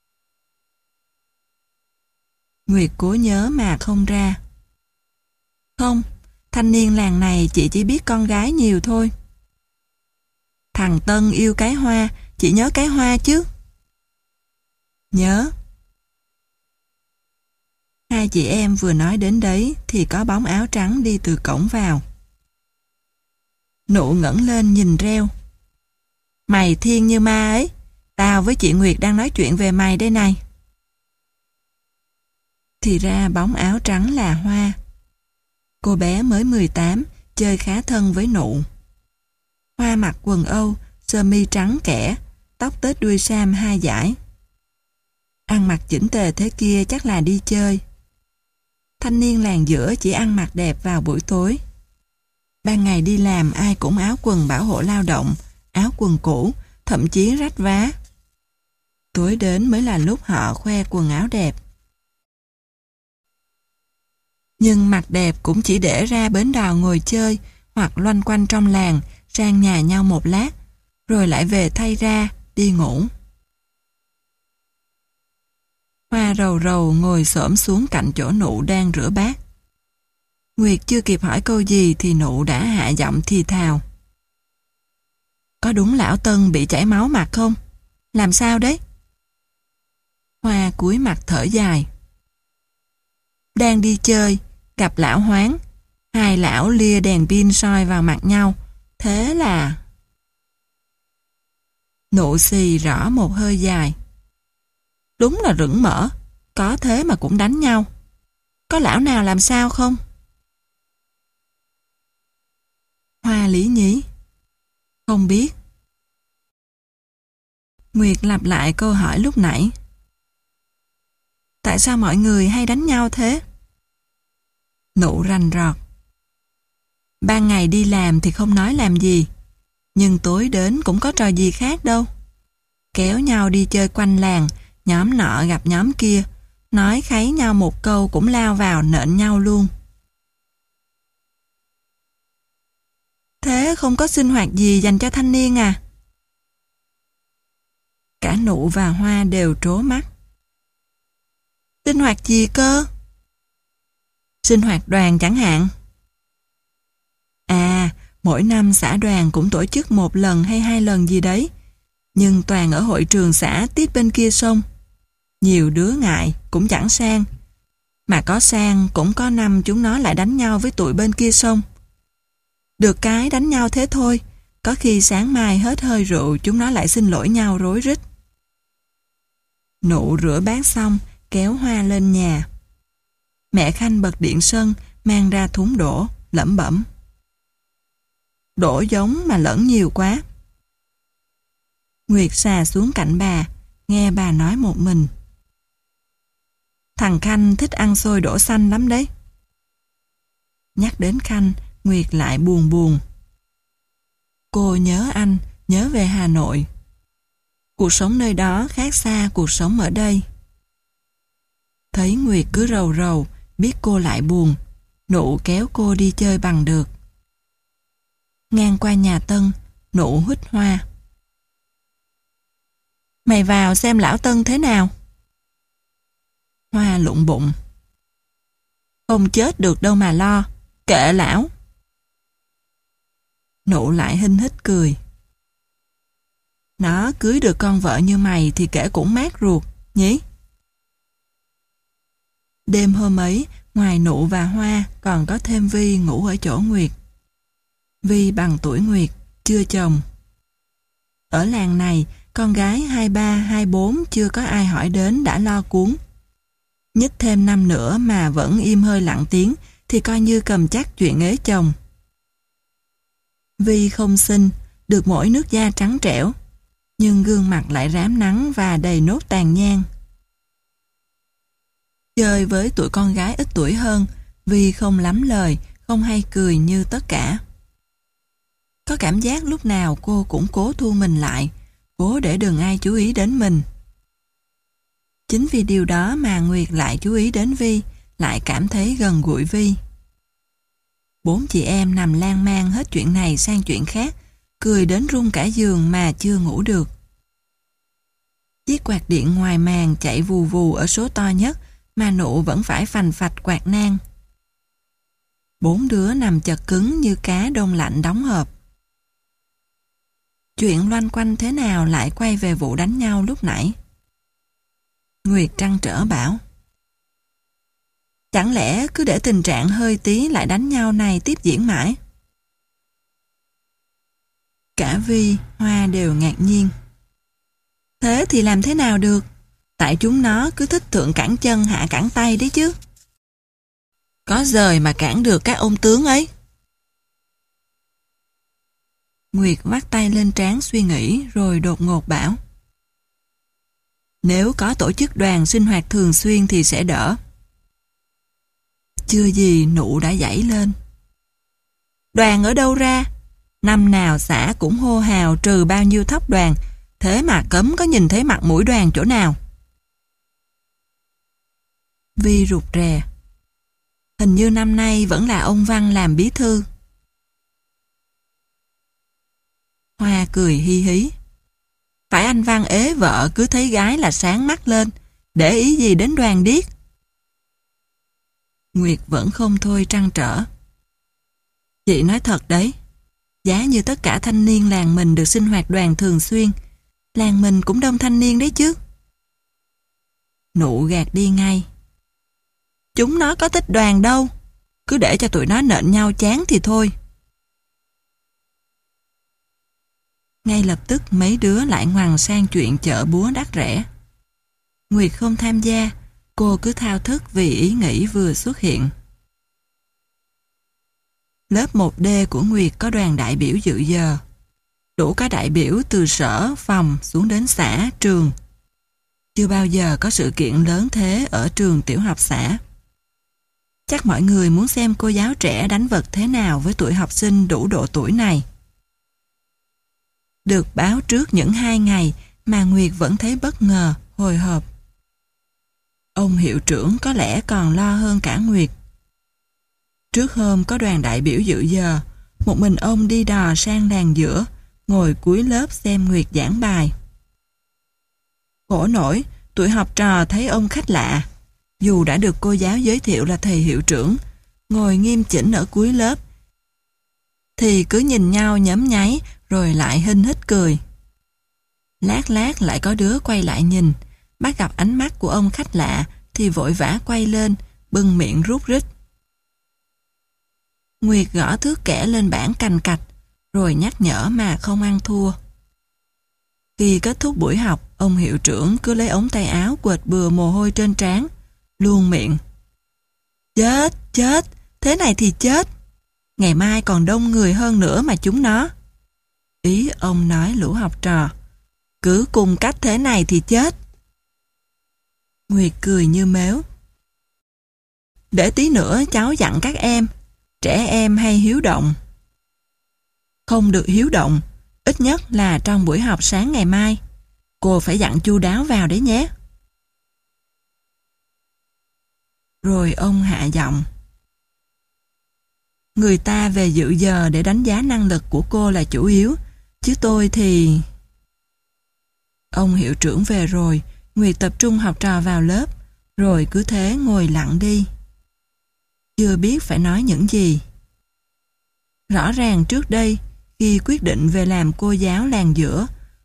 Nguyệt cố nhớ mà không ra. Không, thanh niên làng này chị chỉ biết con gái nhiều thôi. Thằng Tân yêu cái Hoa, chị nhớ cái Hoa chứ? Nhớ. Hai chị em vừa nói đến đấy thì có bóng áo trắng đi từ cổng vào. Nụ ngẩng lên nhìn reo. Mày thiên như ma ấy, tao với chị Nguyệt đang nói chuyện về mày đây này. Thì ra bóng áo trắng là Hoa. Cô bé mới mười tám, chơi khá thân với Nụ. Hoa mặc quần Âu, sơ mi trắng kẻ, tóc tết đuôi sam hai dải. Ăn mặc chỉnh tề thế kia chắc là đi chơi. Thanh niên làng giữa chỉ ăn mặc đẹp vào buổi tối. Ban ngày đi làm ai cũng áo quần bảo hộ lao động, áo quần cũ, thậm chí rách vá. Tối đến mới là lúc họ khoe quần áo đẹp. Nhưng mặc đẹp cũng chỉ để ra bến đò ngồi chơi hoặc loanh quanh trong làng, sang nhà nhau một lát, rồi lại về thay ra, đi ngủ. Hoa rầu rầu ngồi xổm xuống cạnh chỗ Nụ đang rửa bát. Nguyệt chưa kịp hỏi câu gì thì Nụ đã hạ giọng thì thào. Có đúng lão Tân bị chảy máu mặt không? Làm sao đấy? Hoa cúi mặt thở dài. Đang đi chơi, gặp lão Hoáng. Hai lão lia đèn pin soi vào mặt nhau. Thế là... Nụ xì rõ một hơi dài. Đúng là rửng mỡ, có thế mà cũng đánh nhau. Có lão nào làm sao không? Hoa lý nhí. Không biết. Nguyệt lặp lại câu hỏi lúc nãy. Tại sao mọi người hay đánh nhau thế? Nụ rành rọt. Ban ngày đi làm thì không nói làm gì, nhưng tối đến cũng có trò gì khác đâu. Kéo nhau đi chơi quanh làng, nhóm nọ gặp nhóm kia, nói kháy nhau một câu cũng lao vào nện nhau luôn. Thế không có sinh hoạt gì dành cho thanh niên à? Cả Nụ và Hoa đều trố mắt. Sinh hoạt gì cơ? Sinh hoạt đoàn chẳng hạn. À, mỗi năm xã đoàn cũng tổ chức một lần hay hai lần gì đấy, nhưng toàn ở hội trường xã tít bên kia sông. Nhiều đứa ngại, cũng chẳng sang. Mà có sang cũng có năm chúng nó lại đánh nhau với tụi bên kia sông. Được cái đánh nhau thế thôi, có khi sáng mai hết hơi rượu chúng nó lại xin lỗi nhau rối rít. Nụ rửa bát xong, kéo Hoa lên nhà. Mẹ Khanh bật điện sân, mang ra thúng đổ, lẩm bẩm. Đổ giống mà lẫn nhiều quá. Nguyệt xà xuống cạnh bà, nghe bà nói một mình. Thằng Khanh thích ăn xôi đổ xanh lắm đấy. Nhắc đến Khanh, Nguyệt lại buồn buồn. Cô nhớ anh, nhớ về Hà Nội. Cuộc sống nơi đó khác xa cuộc sống ở đây. Thấy Nguyệt cứ rầu rầu, biết cô lại buồn, Nụ kéo cô đi chơi bằng được. Ngang qua nhà Tân, Nụ huýt Hoa. Mày vào xem lão Tân thế nào? Hoa lụng bụng. Không chết được đâu mà lo, kệ lão. Nụ lại hinh hít cười. Nó cưới được con vợ như mày thì kể cũng mát ruột, nhỉ? Đêm hôm ấy, ngoài Nụ và Hoa còn có thêm Vi ngủ ở chỗ Nguyệt. Vi bằng tuổi Nguyệt, chưa chồng. Ở làng này, con gái hai ba, hai bốn chưa có ai hỏi đến đã lo cuốn. Nhích thêm năm nữa mà vẫn im hơi lặng tiếng thì coi như cầm chắc chuyện ế chồng. Vi không xinh, được mỗi nước da trắng trẻo, nhưng gương mặt lại rám nắng và đầy nốt tàn nhang. Chơi với tụi con gái ít tuổi hơn, Vi không lắm lời, không hay cười như tất cả. Có cảm giác lúc nào cô cũng cố thu mình lại, cố để đừng ai chú ý đến mình. Chính vì điều đó mà Nguyệt lại chú ý đến Vi, lại cảm thấy gần gũi Vi. Bốn chị em nằm lan man hết chuyện này sang chuyện khác, cười đến rung cả giường mà chưa ngủ được. Chiếc quạt điện ngoài màn chạy vù vù ở số to nhất, mà Nụ vẫn phải phành phạch quạt nang. Bốn đứa nằm chật cứng như cá đông lạnh đóng hộp. Chuyện loanh quanh thế nào lại quay về vụ đánh nhau lúc nãy? Nguyệt trăn trở bảo: chẳng lẽ cứ để tình trạng hơi tí lại đánh nhau này tiếp diễn mãi? Cả Vi, Hoa đều ngạc nhiên. Thế thì làm thế nào được? Tại chúng nó cứ thích thượng cẳng chân hạ cẳng tay đấy chứ. Có dời mà cản được các ông tướng ấy. Nguyệt vắt tay lên trán suy nghĩ rồi đột ngột bảo: nếu có tổ chức đoàn sinh hoạt thường xuyên thì sẽ đỡ. Chưa gì Nụ đã giãy lên: đoàn ở đâu ra? Năm nào xã cũng hô hào trừ bao nhiêu thóc đoàn, thế mà cấm có nhìn thấy mặt mũi đoàn chỗ nào. Vi rụt rè: hình như năm nay vẫn là ông Văn làm bí thư. Hoa cười hi hí: phải anh Văn ế vợ cứ thấy gái là sáng mắt lên, để ý gì đến đoàn điếc. Nguyệt vẫn không thôi trăn trở: chị nói thật đấy, giá như tất cả thanh niên làng mình được sinh hoạt đoàn thường xuyên, làng mình cũng đông thanh niên đấy chứ. Nụ gạt đi ngay: chúng nó có thích đoàn đâu, cứ để cho tụi nó nện nhau chán thì thôi. Ngay lập tức mấy đứa lại ngoằn sang chuyện chợ búa đắt rẻ. Nguyệt không tham gia, cô cứ thao thức vì ý nghĩ vừa xuất hiện. Lớp một D của Nguyệt có đoàn đại biểu dự giờ. Đủ cả đại biểu từ sở, phòng xuống đến xã, trường. Chưa bao giờ có sự kiện lớn thế ở trường tiểu học xã. Chắc mọi người muốn xem cô giáo trẻ đánh vật thế nào với tuổi học sinh đủ độ tuổi này. Được báo trước những hai ngày mà Nguyệt vẫn thấy bất ngờ, hồi hộp. Ông hiệu trưởng có lẽ còn lo hơn cả Nguyệt. Trước hôm có đoàn đại biểu dự giờ, một mình ông đi đò sang làng giữa, ngồi cuối lớp xem Nguyệt giảng bài. Khổ nổi, tụi học trò thấy ông khách lạ. Dù đã được cô giáo giới thiệu là thầy hiệu trưởng, ngồi nghiêm chỉnh ở cuối lớp, thì cứ nhìn nhau nhấm nháy rồi lại hinh hít cười. Lát lát lại có đứa quay lại nhìn, bắt gặp ánh mắt của ông khách lạ thì vội vã quay lên, bưng miệng rút rít. Nguyệt gõ thước kẻ lên bảng cành cạch, rồi nhắc nhở mà không ăn thua. Khi kết thúc buổi học, ông hiệu trưởng cứ lấy ống tay áo quệt bừa mồ hôi trên trán, luôn miệng: chết, chết, thế này thì chết. Ngày mai còn đông người hơn nữa mà chúng nó. Ý ông nói lũ học trò, cứ cùng cách thế này thì chết. Nguyệt cười như mếu: để tí nữa cháu dặn các em, trẻ em hay hiếu động. Không được hiếu động, ít nhất là trong buổi học sáng ngày mai. Cô phải dặn chu đáo vào đấy nhé. Rồi ông hạ giọng: người ta về dự giờ để đánh giá năng lực của cô là chủ yếu, chứ tôi thì... Ông hiệu trưởng về rồi, Nguyệt tập trung học trò vào lớp, rồi cứ thế ngồi lặng đi. Chưa biết phải nói những gì. Rõ ràng trước đây, khi quyết định về làm cô giáo làng giữa,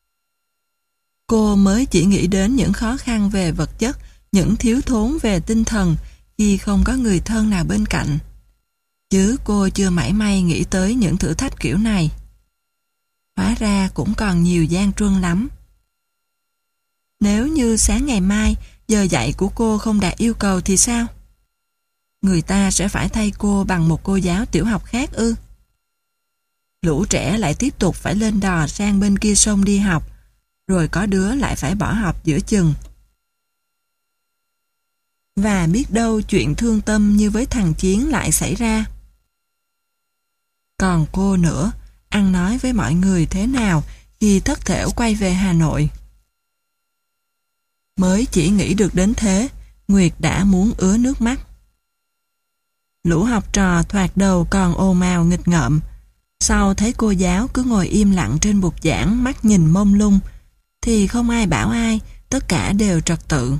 cô mới chỉ nghĩ đến những khó khăn về vật chất, những thiếu thốn về tinh thần khi không có người thân nào bên cạnh. Chứ cô chưa mảy may nghĩ tới những thử thách kiểu này. Hóa ra cũng còn nhiều gian truân lắm. Nếu như sáng ngày mai giờ dạy của cô không đạt yêu cầu thì sao? Người ta sẽ phải thay cô bằng một cô giáo tiểu học khác ư? Lũ trẻ lại tiếp tục phải lên đò sang bên kia sông đi học, rồi có đứa lại phải bỏ học giữa chừng. Và biết đâu chuyện thương tâm như với thằng Chiến lại xảy ra. Còn cô nữa, ăn nói với mọi người thế nào khi thất thểu quay về Hà Nội? Mới chỉ nghĩ được đến thế, Nguyệt đã muốn ứa nước mắt. Lũ học trò thoạt đầu còn ồn ào nghịch ngợm, sau thấy cô giáo cứ ngồi im lặng trên bục giảng, mắt nhìn mông lung, thì không ai bảo ai, tất cả đều trật tự.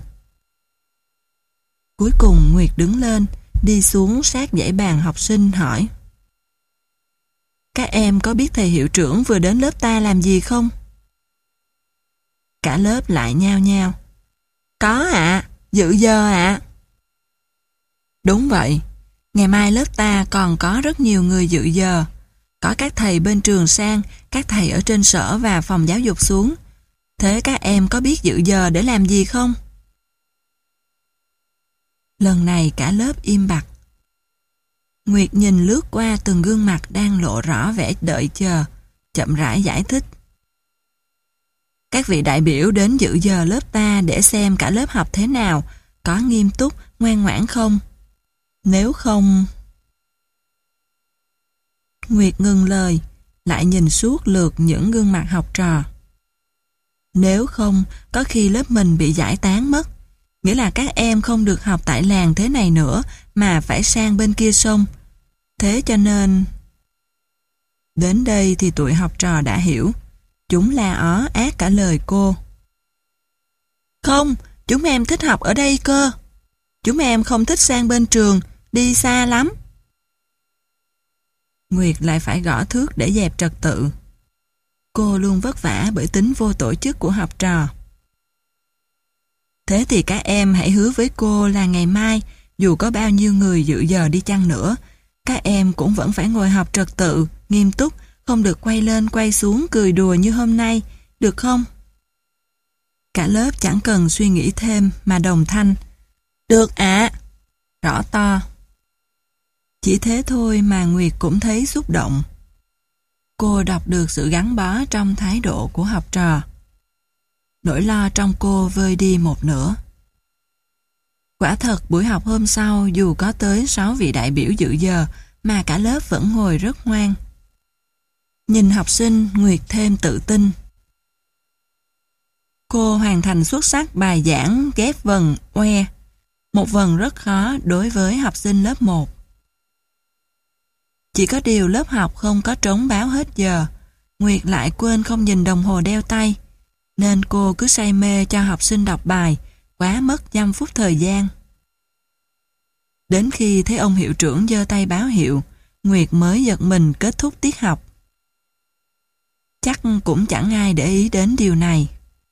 Cuối cùng Nguyệt đứng lên, đi xuống sát dãy bàn học sinh hỏi: Các em có biết thầy hiệu trưởng vừa đến lớp ta làm gì không? Cả lớp lại nhao nhao: Có ạ, à, dự giờ ạ. À. Đúng vậy, ngày mai lớp ta còn có rất nhiều người dự giờ. Có các thầy bên trường sang, các thầy ở trên sở và phòng giáo dục xuống. Thế các em có biết dự giờ để làm gì không? Lần này cả lớp im bặt. Nguyệt nhìn lướt qua từng gương mặt đang lộ rõ vẻ đợi chờ, chậm rãi giải thích. Các vị đại biểu đến dự giờ lớp ta để xem cả lớp học thế nào, có nghiêm túc, ngoan ngoãn không? Nếu không... Nguyệt ngừng lời, lại nhìn suốt lượt những gương mặt học trò. Nếu không, có khi lớp mình bị giải tán mất. Nghĩa là các em không được học tại làng thế này nữa, mà phải sang bên kia sông. Thế cho nên... Đến đây thì tụi học trò đã hiểu. Chúng la ó át cả lời cô. Không, chúng em thích học ở đây cơ. Chúng em không thích sang bên trường, đi xa lắm. Nguyệt lại phải gõ thước để dẹp trật tự. Cô luôn vất vả bởi tính vô tổ chức của học trò. Thế thì các em hãy hứa với cô là ngày mai, dù có bao nhiêu người dự giờ đi chăng nữa, các em cũng vẫn phải ngồi học trật tự, nghiêm túc, không được quay lên quay xuống cười đùa như hôm nay, được không? Cả lớp chẳng cần suy nghĩ thêm mà đồng thanh. Được ạ! À. Rõ to. Chỉ thế thôi mà Nguyệt cũng thấy xúc động. Cô đọc được sự gắn bó trong thái độ của học trò. Nỗi lo trong cô vơi đi một nửa. Quả thật buổi học hôm sau dù có tới sáu vị đại biểu dự giờ mà cả lớp vẫn ngồi rất ngoan. Nhìn học sinh, Nguyệt thêm tự tin. Cô hoàn thành xuất sắc bài giảng ghép vần oe, một vần rất khó đối với học sinh lớp một. Chỉ có điều lớp học không có trống báo hết giờ, Nguyệt lại quên không nhìn đồng hồ đeo tay, nên cô cứ say mê cho học sinh đọc bài, quá mất dăm phút thời gian. Đến khi thấy ông hiệu trưởng giơ tay báo hiệu, Nguyệt mới giật mình kết thúc tiết học. Chắc cũng chẳng ai để ý đến điều này.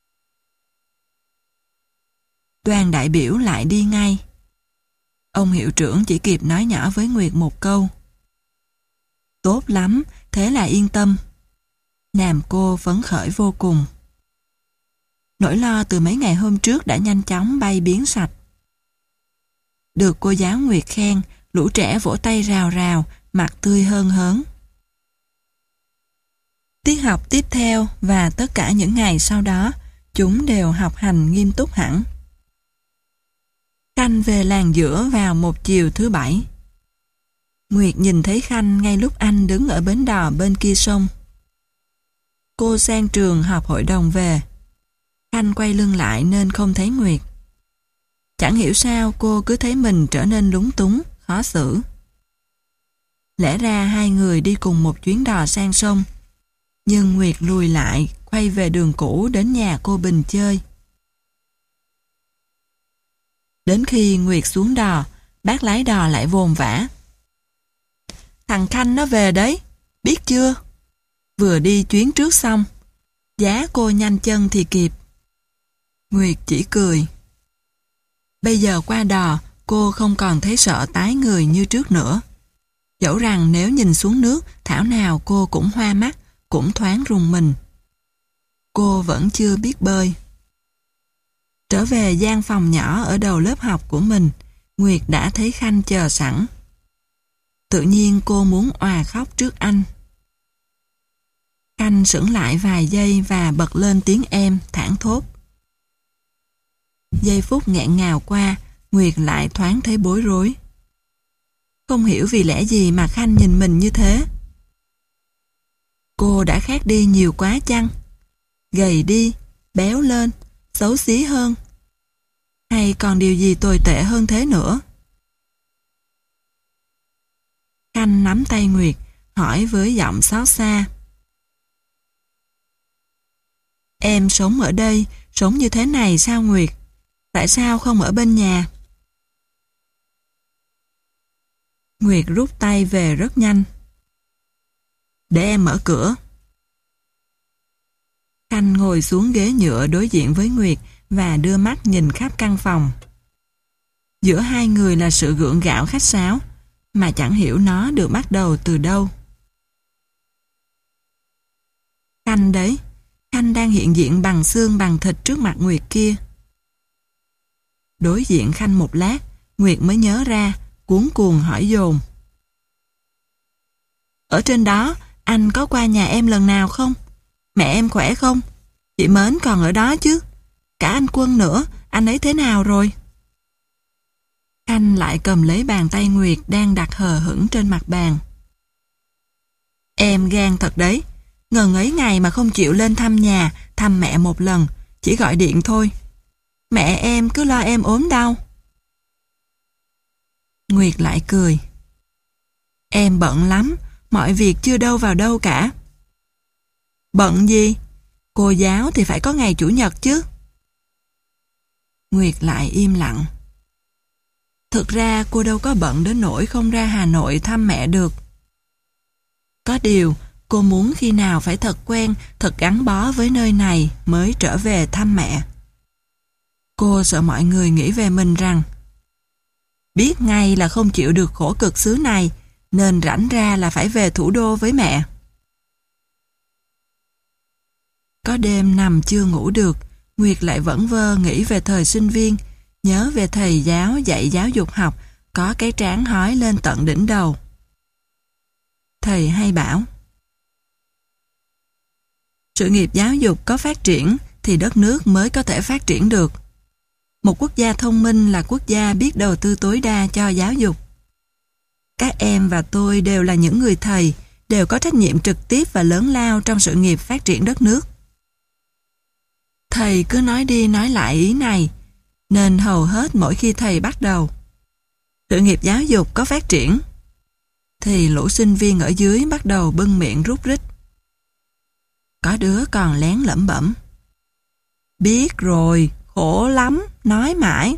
Đoàn đại biểu lại đi ngay. Ông hiệu trưởng chỉ kịp nói nhỏ với Nguyệt một câu. Tốt lắm, thế là yên tâm. Làm cô phấn khởi vô cùng. Nỗi lo từ mấy ngày hôm trước đã nhanh chóng bay biến sạch. Được cô giáo Nguyệt khen, lũ trẻ vỗ tay rào rào, mặt tươi hơn hớn. Tiết học tiếp theo và tất cả những ngày sau đó, chúng đều học hành nghiêm túc hẳn. Khanh về làng giữa vào một chiều thứ bảy. Nguyệt nhìn thấy Khanh ngay lúc anh đứng ở bến đò bên kia sông. Cô sang trường họp hội đồng về. Khanh quay lưng lại nên không thấy Nguyệt. Chẳng hiểu sao cô cứ thấy mình trở nên lúng túng, khó xử. Lẽ ra hai người đi cùng một chuyến đò sang sông, nhưng Nguyệt lùi lại, quay về đường cũ đến nhà cô Bình chơi. Đến khi Nguyệt xuống đò, bác lái đò lại vồn vã. Thằng Khanh nó về đấy, biết chưa? Vừa đi chuyến trước xong, giá cô nhanh chân thì kịp. Nguyệt chỉ cười. Bây giờ qua đò, cô không còn thấy sợ tái người như trước nữa. Dẫu rằng nếu nhìn xuống nước, thảo nào cô cũng hoa mắt, cũng thoáng rùng mình. Cô vẫn chưa biết bơi. Trở về gian phòng nhỏ ở đầu lớp học của mình, Nguyệt đã thấy Khanh chờ sẵn. Tự nhiên cô muốn òa khóc trước anh. Khanh sững lại vài giây và bật lên tiếng êm, thảng thốt. Giây phút nghẹn ngào qua, Nguyệt lại thoáng thấy bối rối. Không hiểu vì lẽ gì mà Khanh nhìn mình như thế. Cô đã khác đi nhiều quá chăng? Gầy đi, béo lên, xấu xí hơn. Hay còn điều gì tồi tệ hơn thế nữa? Khanh nắm tay Nguyệt, hỏi với giọng xót xa. Em sống ở đây, sống như thế này sao Nguyệt? Tại sao không ở bên nhà? Nguyệt rút tay về rất nhanh. Để em mở cửa. Khanh ngồi xuống ghế nhựa đối diện với Nguyệt và đưa mắt nhìn khắp căn phòng. Giữa hai người là sự gượng gạo khách sáo, mà chẳng hiểu nó được bắt đầu từ đâu. Khanh đấy, Khanh đang hiện diện bằng xương bằng thịt trước mặt Nguyệt kia. Đối diện Khanh một lát, Nguyệt mới nhớ ra, cuống cuồng hỏi dồn. Ở trên đó, anh có qua nhà em lần nào không? Mẹ em khỏe không? Chị Mến còn ở đó chứ? Cả anh Quân nữa, anh ấy thế nào rồi? Khanh lại cầm lấy bàn tay Nguyệt đang đặt hờ hững trên mặt bàn. Em gan thật đấy, ngần ấy ngày mà không chịu lên thăm nhà, thăm mẹ một lần, chỉ gọi điện thôi. Mẹ em cứ lo em ốm đau. Nguyệt lại cười. Em bận lắm, mọi việc chưa đâu vào đâu cả. Bận gì? Cô giáo thì phải có ngày chủ nhật chứ. Nguyệt lại im lặng. Thực ra cô đâu có bận đến nỗi không ra Hà Nội thăm mẹ được. Có điều, cô muốn khi nào phải thật quen, thật gắn bó với nơi này mới trở về thăm mẹ. Cô sợ mọi người nghĩ về mình rằng biết ngay là không chịu được khổ cực xứ này, nên rảnh ra là phải về thủ đô với mẹ. Có đêm nằm chưa ngủ được, Nguyệt lại vẩn vơ nghĩ về thời sinh viên, nhớ về thầy giáo dạy giáo dục học, có cái trán hói lên tận đỉnh đầu. Thầy hay bảo, sự nghiệp giáo dục có phát triển thì đất nước mới có thể phát triển được. Một quốc gia thông minh là quốc gia biết đầu tư tối đa cho giáo dục. Các em và tôi đều là những người thầy, đều có trách nhiệm trực tiếp và lớn lao trong sự nghiệp phát triển đất nước. Thầy cứ nói đi nói lại ý này, nên hầu hết mỗi khi thầy bắt đầu sự nghiệp giáo dục có phát triển, thì lũ sinh viên ở dưới bắt đầu bưng miệng rút rít. Có đứa còn lén lẩm bẩm. Biết rồi, khổ lắm, nói mãi.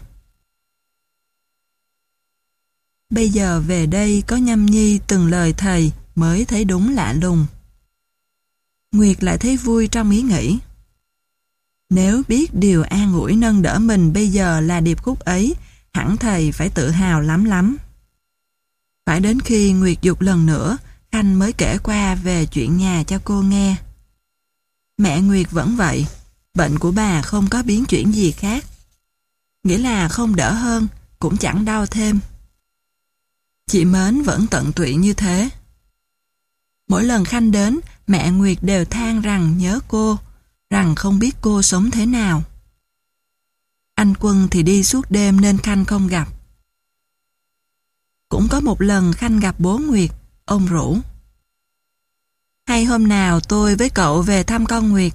Bây giờ về đây có nhâm nhi từng lời thầy mới thấy đúng lạ lùng. Nguyệt lại thấy vui trong ý nghĩ. Nếu biết điều an ủi nâng đỡ mình bây giờ là điệp khúc ấy, hẳn thầy phải tự hào lắm lắm. Phải đến khi Nguyệt dục lần nữa, Khanh mới kể qua về chuyện nhà cho cô nghe. Mẹ Nguyệt vẫn vậy, bệnh của bà không có biến chuyển gì khác. Nghĩa là không đỡ hơn, cũng chẳng đau thêm. Chị Mến vẫn tận tụy như thế. Mỗi lần Khanh đến, mẹ Nguyệt đều than rằng nhớ cô, rằng không biết cô sống thế nào. Anh Quân thì đi suốt đêm nên Khanh không gặp. Cũng có một lần Khanh gặp bố Nguyệt, ông rủ. Hay hôm nào tôi với cậu về thăm con Nguyệt.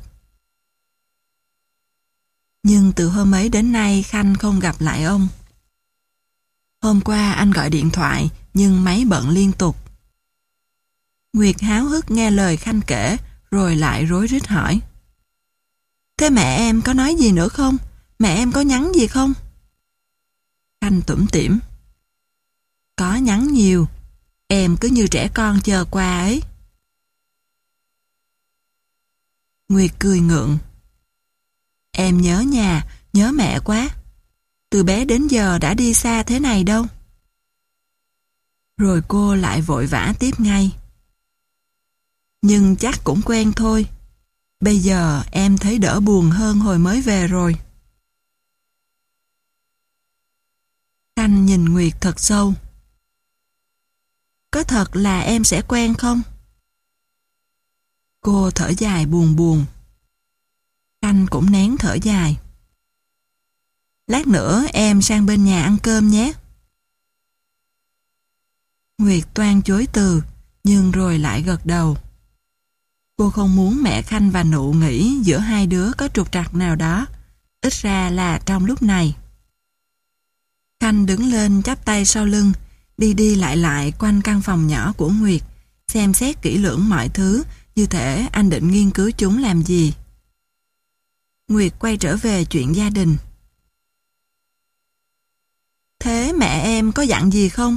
Nhưng từ hôm ấy đến nay Khanh không gặp lại ông. Hôm qua anh gọi điện thoại nhưng máy bận liên tục. Nguyệt háo hức nghe lời Khanh kể rồi lại rối rít hỏi. Thế mẹ em có nói gì nữa không? Mẹ em có nhắn gì không? Khanh tủm tỉm. Có nhắn nhiều. Em cứ như trẻ con chờ quà ấy. Nguyệt cười ngượng. Em nhớ nhà, nhớ mẹ quá. Từ bé đến giờ đã đi xa thế này đâu. Rồi cô lại vội vã tiếp ngay. Nhưng chắc cũng quen thôi. Bây giờ em thấy đỡ buồn hơn hồi mới về rồi. Khanh nhìn Nguyệt thật sâu. Có thật là em sẽ quen không? Cô thở dài buồn buồn. Khanh cũng nén thở dài. lát nữa em sang bên nhà ăn cơm nhé. Nguyệt toan chối từ, nhưng rồi lại gật đầu. Cô không muốn mẹ Khanh và Nụ nghĩ giữa hai đứa có trục trặc nào đó, ít ra là trong lúc này. Khanh đứng lên chắp tay sau lưng, đi đi lại lại quanh căn phòng nhỏ của Nguyệt, xem xét kỹ lưỡng mọi thứ, như thể anh định nghiên cứu chúng làm gì. Nguyệt quay trở về chuyện gia đình. Thế mẹ em có dặn gì không?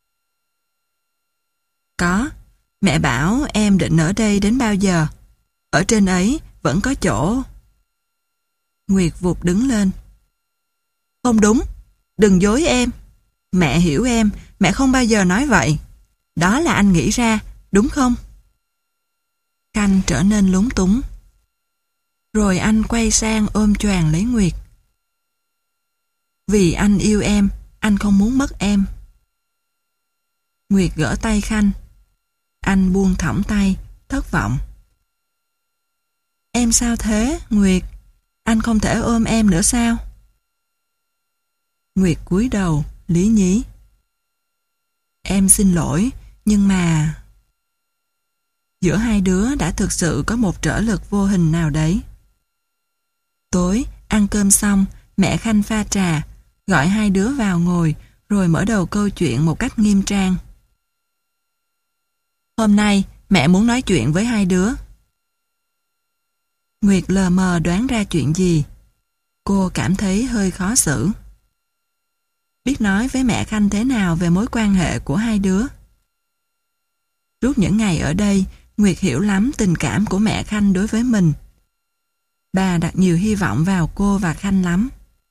Có, mẹ bảo em định ở đây đến bao giờ? Ở trên ấy vẫn có chỗ. Nguyệt vụt đứng lên. Không đúng, đừng dối em. Mẹ hiểu em, mẹ không bao giờ nói vậy. Đó là anh nghĩ ra, đúng không? Khanh trở nên lúng túng. Rồi anh quay sang ôm choàng lấy Nguyệt. Vì anh yêu em, anh không muốn mất em. Nguyệt gỡ tay Khanh. Anh buông thõng tay, thất vọng. Em sao thế, Nguyệt? Anh không thể ôm em nữa sao? Nguyệt cúi đầu, lý nhí. Em xin lỗi, nhưng mà... Giữa hai đứa đã thực sự có một trở lực vô hình nào đấy. Tối, ăn cơm xong, mẹ Khanh pha trà, gọi hai đứa vào ngồi, rồi mở đầu câu chuyện một cách nghiêm trang. Hôm nay, mẹ muốn nói chuyện với hai đứa. Nguyệt lờ mờ đoán ra chuyện gì. Cô cảm thấy hơi khó xử. Biết nói với mẹ Khanh thế nào về mối quan hệ của hai đứa. Suốt những ngày ở đây, Nguyệt hiểu lắm tình cảm của mẹ Khanh đối với mình. Bà đặt nhiều hy vọng vào cô và Khanh lắm.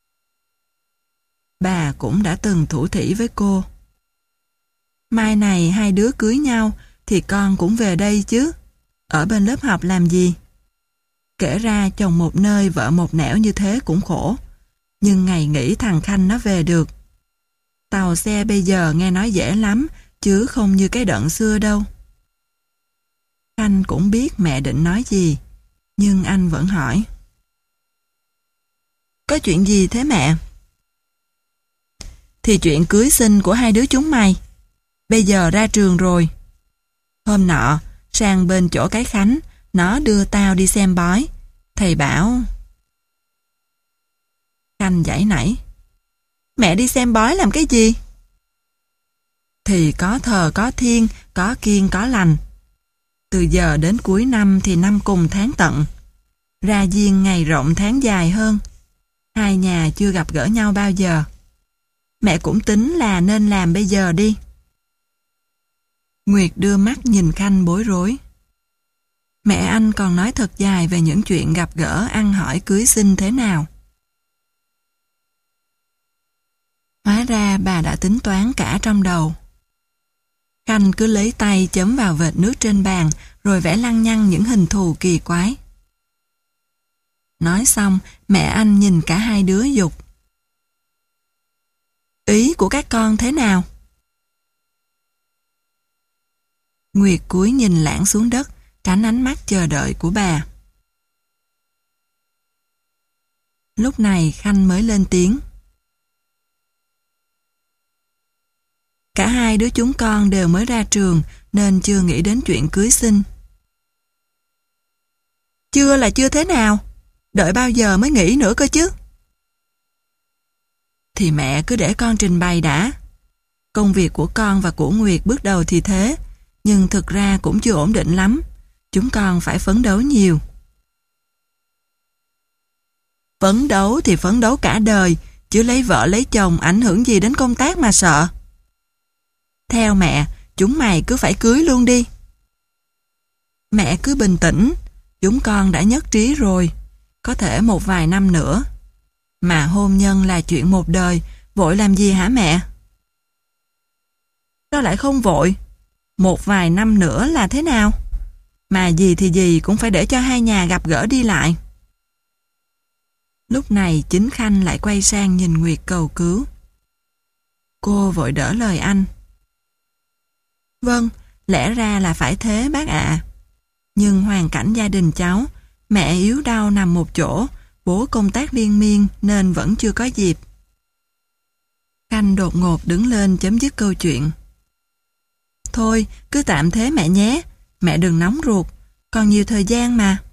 Bà cũng đã từng thủ thỉ với cô. Mai này hai đứa cưới nhau thì con cũng về đây chứ. Ở bên lớp học làm gì? Kể ra chồng một nơi vợ một nẻo như thế cũng khổ. Nhưng ngày nghỉ thằng Khanh nó về được. Tàu xe bây giờ nghe nói dễ lắm, chứ không như cái đợn xưa đâu. Khanh cũng biết mẹ định nói gì, nhưng anh vẫn hỏi. Có chuyện gì thế mẹ? Thì chuyện cưới xin của hai đứa chúng mày. Bây giờ ra trường rồi. Hôm nọ, sang bên chỗ cái Khánh, nó đưa tao đi xem bói. Thầy bảo... Khanh giãy nảy. Mẹ đi xem bói làm cái gì? Thì có thờ có thiên, có kiêng có lành. Từ giờ đến cuối năm thì năm cùng tháng tận. Ra diên ngày rộng tháng dài hơn. Hai nhà chưa gặp gỡ nhau bao giờ. Mẹ cũng tính là nên làm bây giờ đi. Nguyệt đưa mắt nhìn Khanh bối rối. Mẹ anh còn nói thật dài về những chuyện gặp gỡ, ăn hỏi, cưới xin thế nào. Hóa ra bà đã tính toán cả trong đầu. Khanh cứ lấy tay chấm vào vệt nước trên bàn, rồi vẽ lăng nhăng những hình thù kỳ quái. Nói xong, mẹ anh nhìn cả hai đứa giục. Ý của các con thế nào? Nguyệt cúi nhìn lãng xuống đất, tránh ánh mắt chờ đợi của bà. Lúc này Khanh mới lên tiếng. Cả hai đứa chúng con đều mới ra trường nên chưa nghĩ đến chuyện cưới xin. Chưa là chưa thế nào? Đợi bao giờ mới nghĩ nữa cơ chứ? Thì mẹ cứ để con trình bày đã. Công việc của con và của Nguyệt bước đầu thì thế, nhưng thực ra cũng chưa ổn định lắm. Chúng con phải phấn đấu nhiều. Phấn đấu thì phấn đấu cả đời, chứ lấy vợ lấy chồng ảnh hưởng gì đến công tác mà sợ. Theo mẹ, chúng mày cứ phải cưới luôn đi. Mẹ cứ bình tĩnh, chúng con đã nhất trí rồi, có thể một vài năm nữa. Mà hôn nhân là chuyện một đời, vội làm gì hả mẹ? Sao lại không vội? Một vài năm nữa là thế nào? Mà gì thì gì cũng phải để cho hai nhà gặp gỡ đi lại. Lúc này chính Khanh lại quay sang nhìn Nguyệt cầu cứu. Cô vội đỡ lời anh. Vâng, lẽ ra là phải thế bác ạ. Nhưng hoàn cảnh gia đình cháu, mẹ yếu đau nằm một chỗ, bố công tác liên miên nên vẫn chưa có dịp. canh đột ngột đứng lên chấm dứt câu chuyện. Thôi, cứ tạm thế mẹ nhé. Mẹ đừng nóng ruột. Còn nhiều thời gian mà.